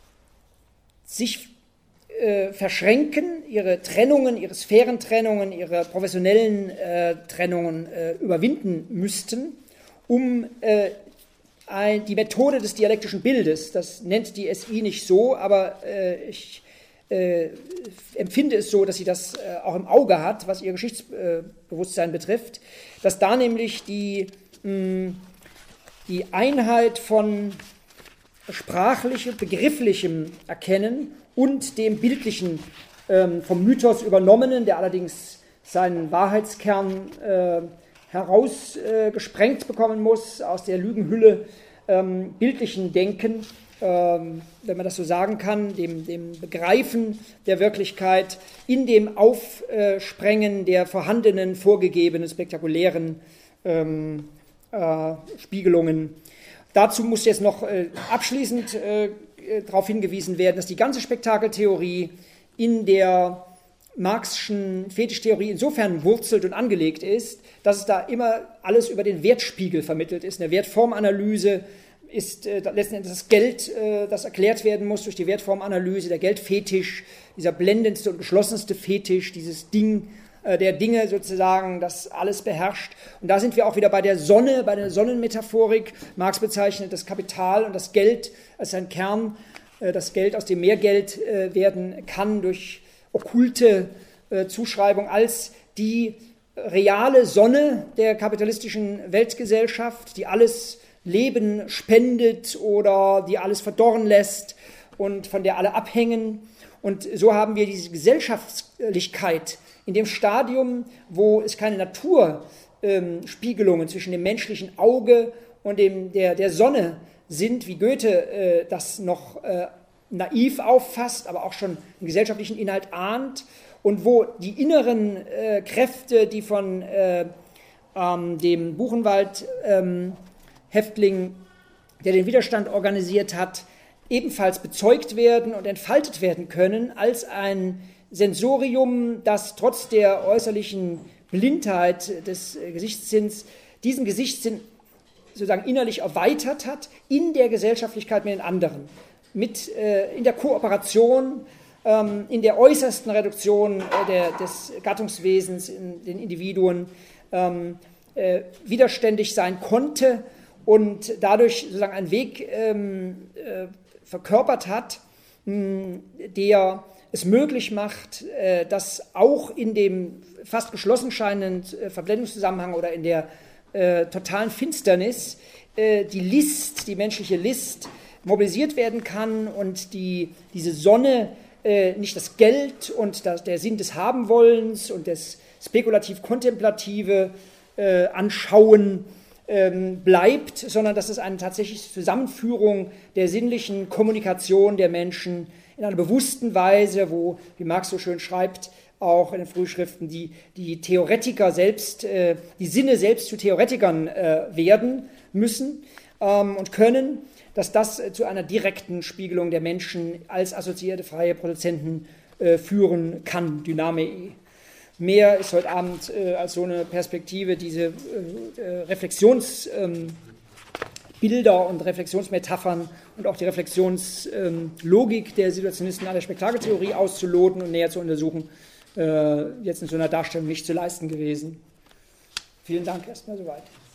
sich äh, verschränken, ihre Trennungen, ihre Sphärentrennungen, ihre professionellen äh, Trennungen äh, überwinden müssten, um äh, ein, die Methode des dialektischen Bildes, das nennt die S I nicht so, aber äh, ich äh, empfinde es so, dass sie das äh, auch im Auge hat, was ihr Geschichtsbewusstsein betrifft, dass da nämlich die, mh, die Einheit von sprachlichem, begrifflichem Erkennen und dem bildlichen, ähm, vom Mythos übernommenen, der allerdings seinen Wahrheitskern äh, herausgesprengt äh, bekommen muss aus der Lügenhülle ähm, bildlichen Denken, ähm, wenn man das so sagen kann, dem, dem Begreifen der Wirklichkeit, in dem Aufsprengen der vorhandenen, vorgegebenen, spektakulären ähm, äh, Spiegelungen. Dazu muss jetzt noch äh, abschließend äh, darauf hingewiesen werden, dass die ganze Spektakeltheorie in der Marxischen Fetischtheorie insofern wurzelt und angelegt ist, dass es da immer alles über den Wertspiegel vermittelt ist. Eine Wertformanalyse ist äh, letzten Endes das Geld, äh, das erklärt werden muss durch die Wertformanalyse, der Geldfetisch, dieser blendendste und geschlossenste Fetisch, dieses Ding äh, der Dinge sozusagen, das alles beherrscht. Und da sind wir auch wieder bei der Sonne, bei der Sonnenmetaphorik. Marx bezeichnet das Kapital und das Geld als ein Kern, äh, das Geld, aus dem mehr Geld äh, werden kann durch okkulte äh, Zuschreibung als die reale Sonne der kapitalistischen Weltgesellschaft, die alles Leben spendet oder die alles verdorren lässt und von der alle abhängen. Und so haben wir diese Gesellschaftlichkeit in dem Stadium, wo es keine Naturspiegelungen ähm, zwischen dem menschlichen Auge und dem, der, der Sonne sind, wie Goethe äh, das noch äh, naiv auffasst, aber auch schon einen gesellschaftlichen Inhalt ahnt, und wo die inneren äh, Kräfte, die von äh, ähm, dem Buchenwald-Häftling, ähm, der den Widerstand organisiert hat, ebenfalls bezeugt werden und entfaltet werden können als ein Sensorium, das trotz der äußerlichen Blindheit des äh, Gesichtssinns diesen Gesichtssinn sozusagen innerlich erweitert hat in der Gesellschaftlichkeit mit den anderen, mit, äh, in der Kooperation, ähm, in der äußersten Reduktion äh, der, des Gattungswesens in den Individuen ähm, äh, widerständig sein konnte und dadurch sozusagen einen Weg ähm, äh, verkörpert hat, mh, der es möglich macht, äh, dass auch in dem fast geschlossen scheinenden äh, Verblendungszusammenhang oder in der äh, totalen Finsternis äh, die List, die menschliche List mobilisiert werden kann und die, diese Sonne, äh, nicht das Geld und das, der Sinn des Habenwollens und das spekulativ-kontemplative äh, Anschauen ähm, bleibt, sondern dass es eine tatsächliche Zusammenführung der sinnlichen Kommunikation der Menschen in einer bewussten Weise, wo, wie Marx so schön schreibt, auch in den Frühschriften, die, die Theoretiker selbst, äh, die Sinne selbst zu Theoretikern äh, werden müssen ähm, und können, dass das äh, zu einer direkten Spiegelung der Menschen als assoziierte freie Produzenten äh, führen kann, Dynamei. Mehr ist heute Abend äh, als so eine Perspektive, diese äh, äh, Reflexionsbilder ähm, und Reflexionsmetaphern und auch die Reflexionslogik ähm, der Situationisten an der Spektakeltheorie auszuloten und näher zu untersuchen, äh, jetzt in so einer Darstellung nicht zu leisten gewesen. Vielen Dank erstmal soweit.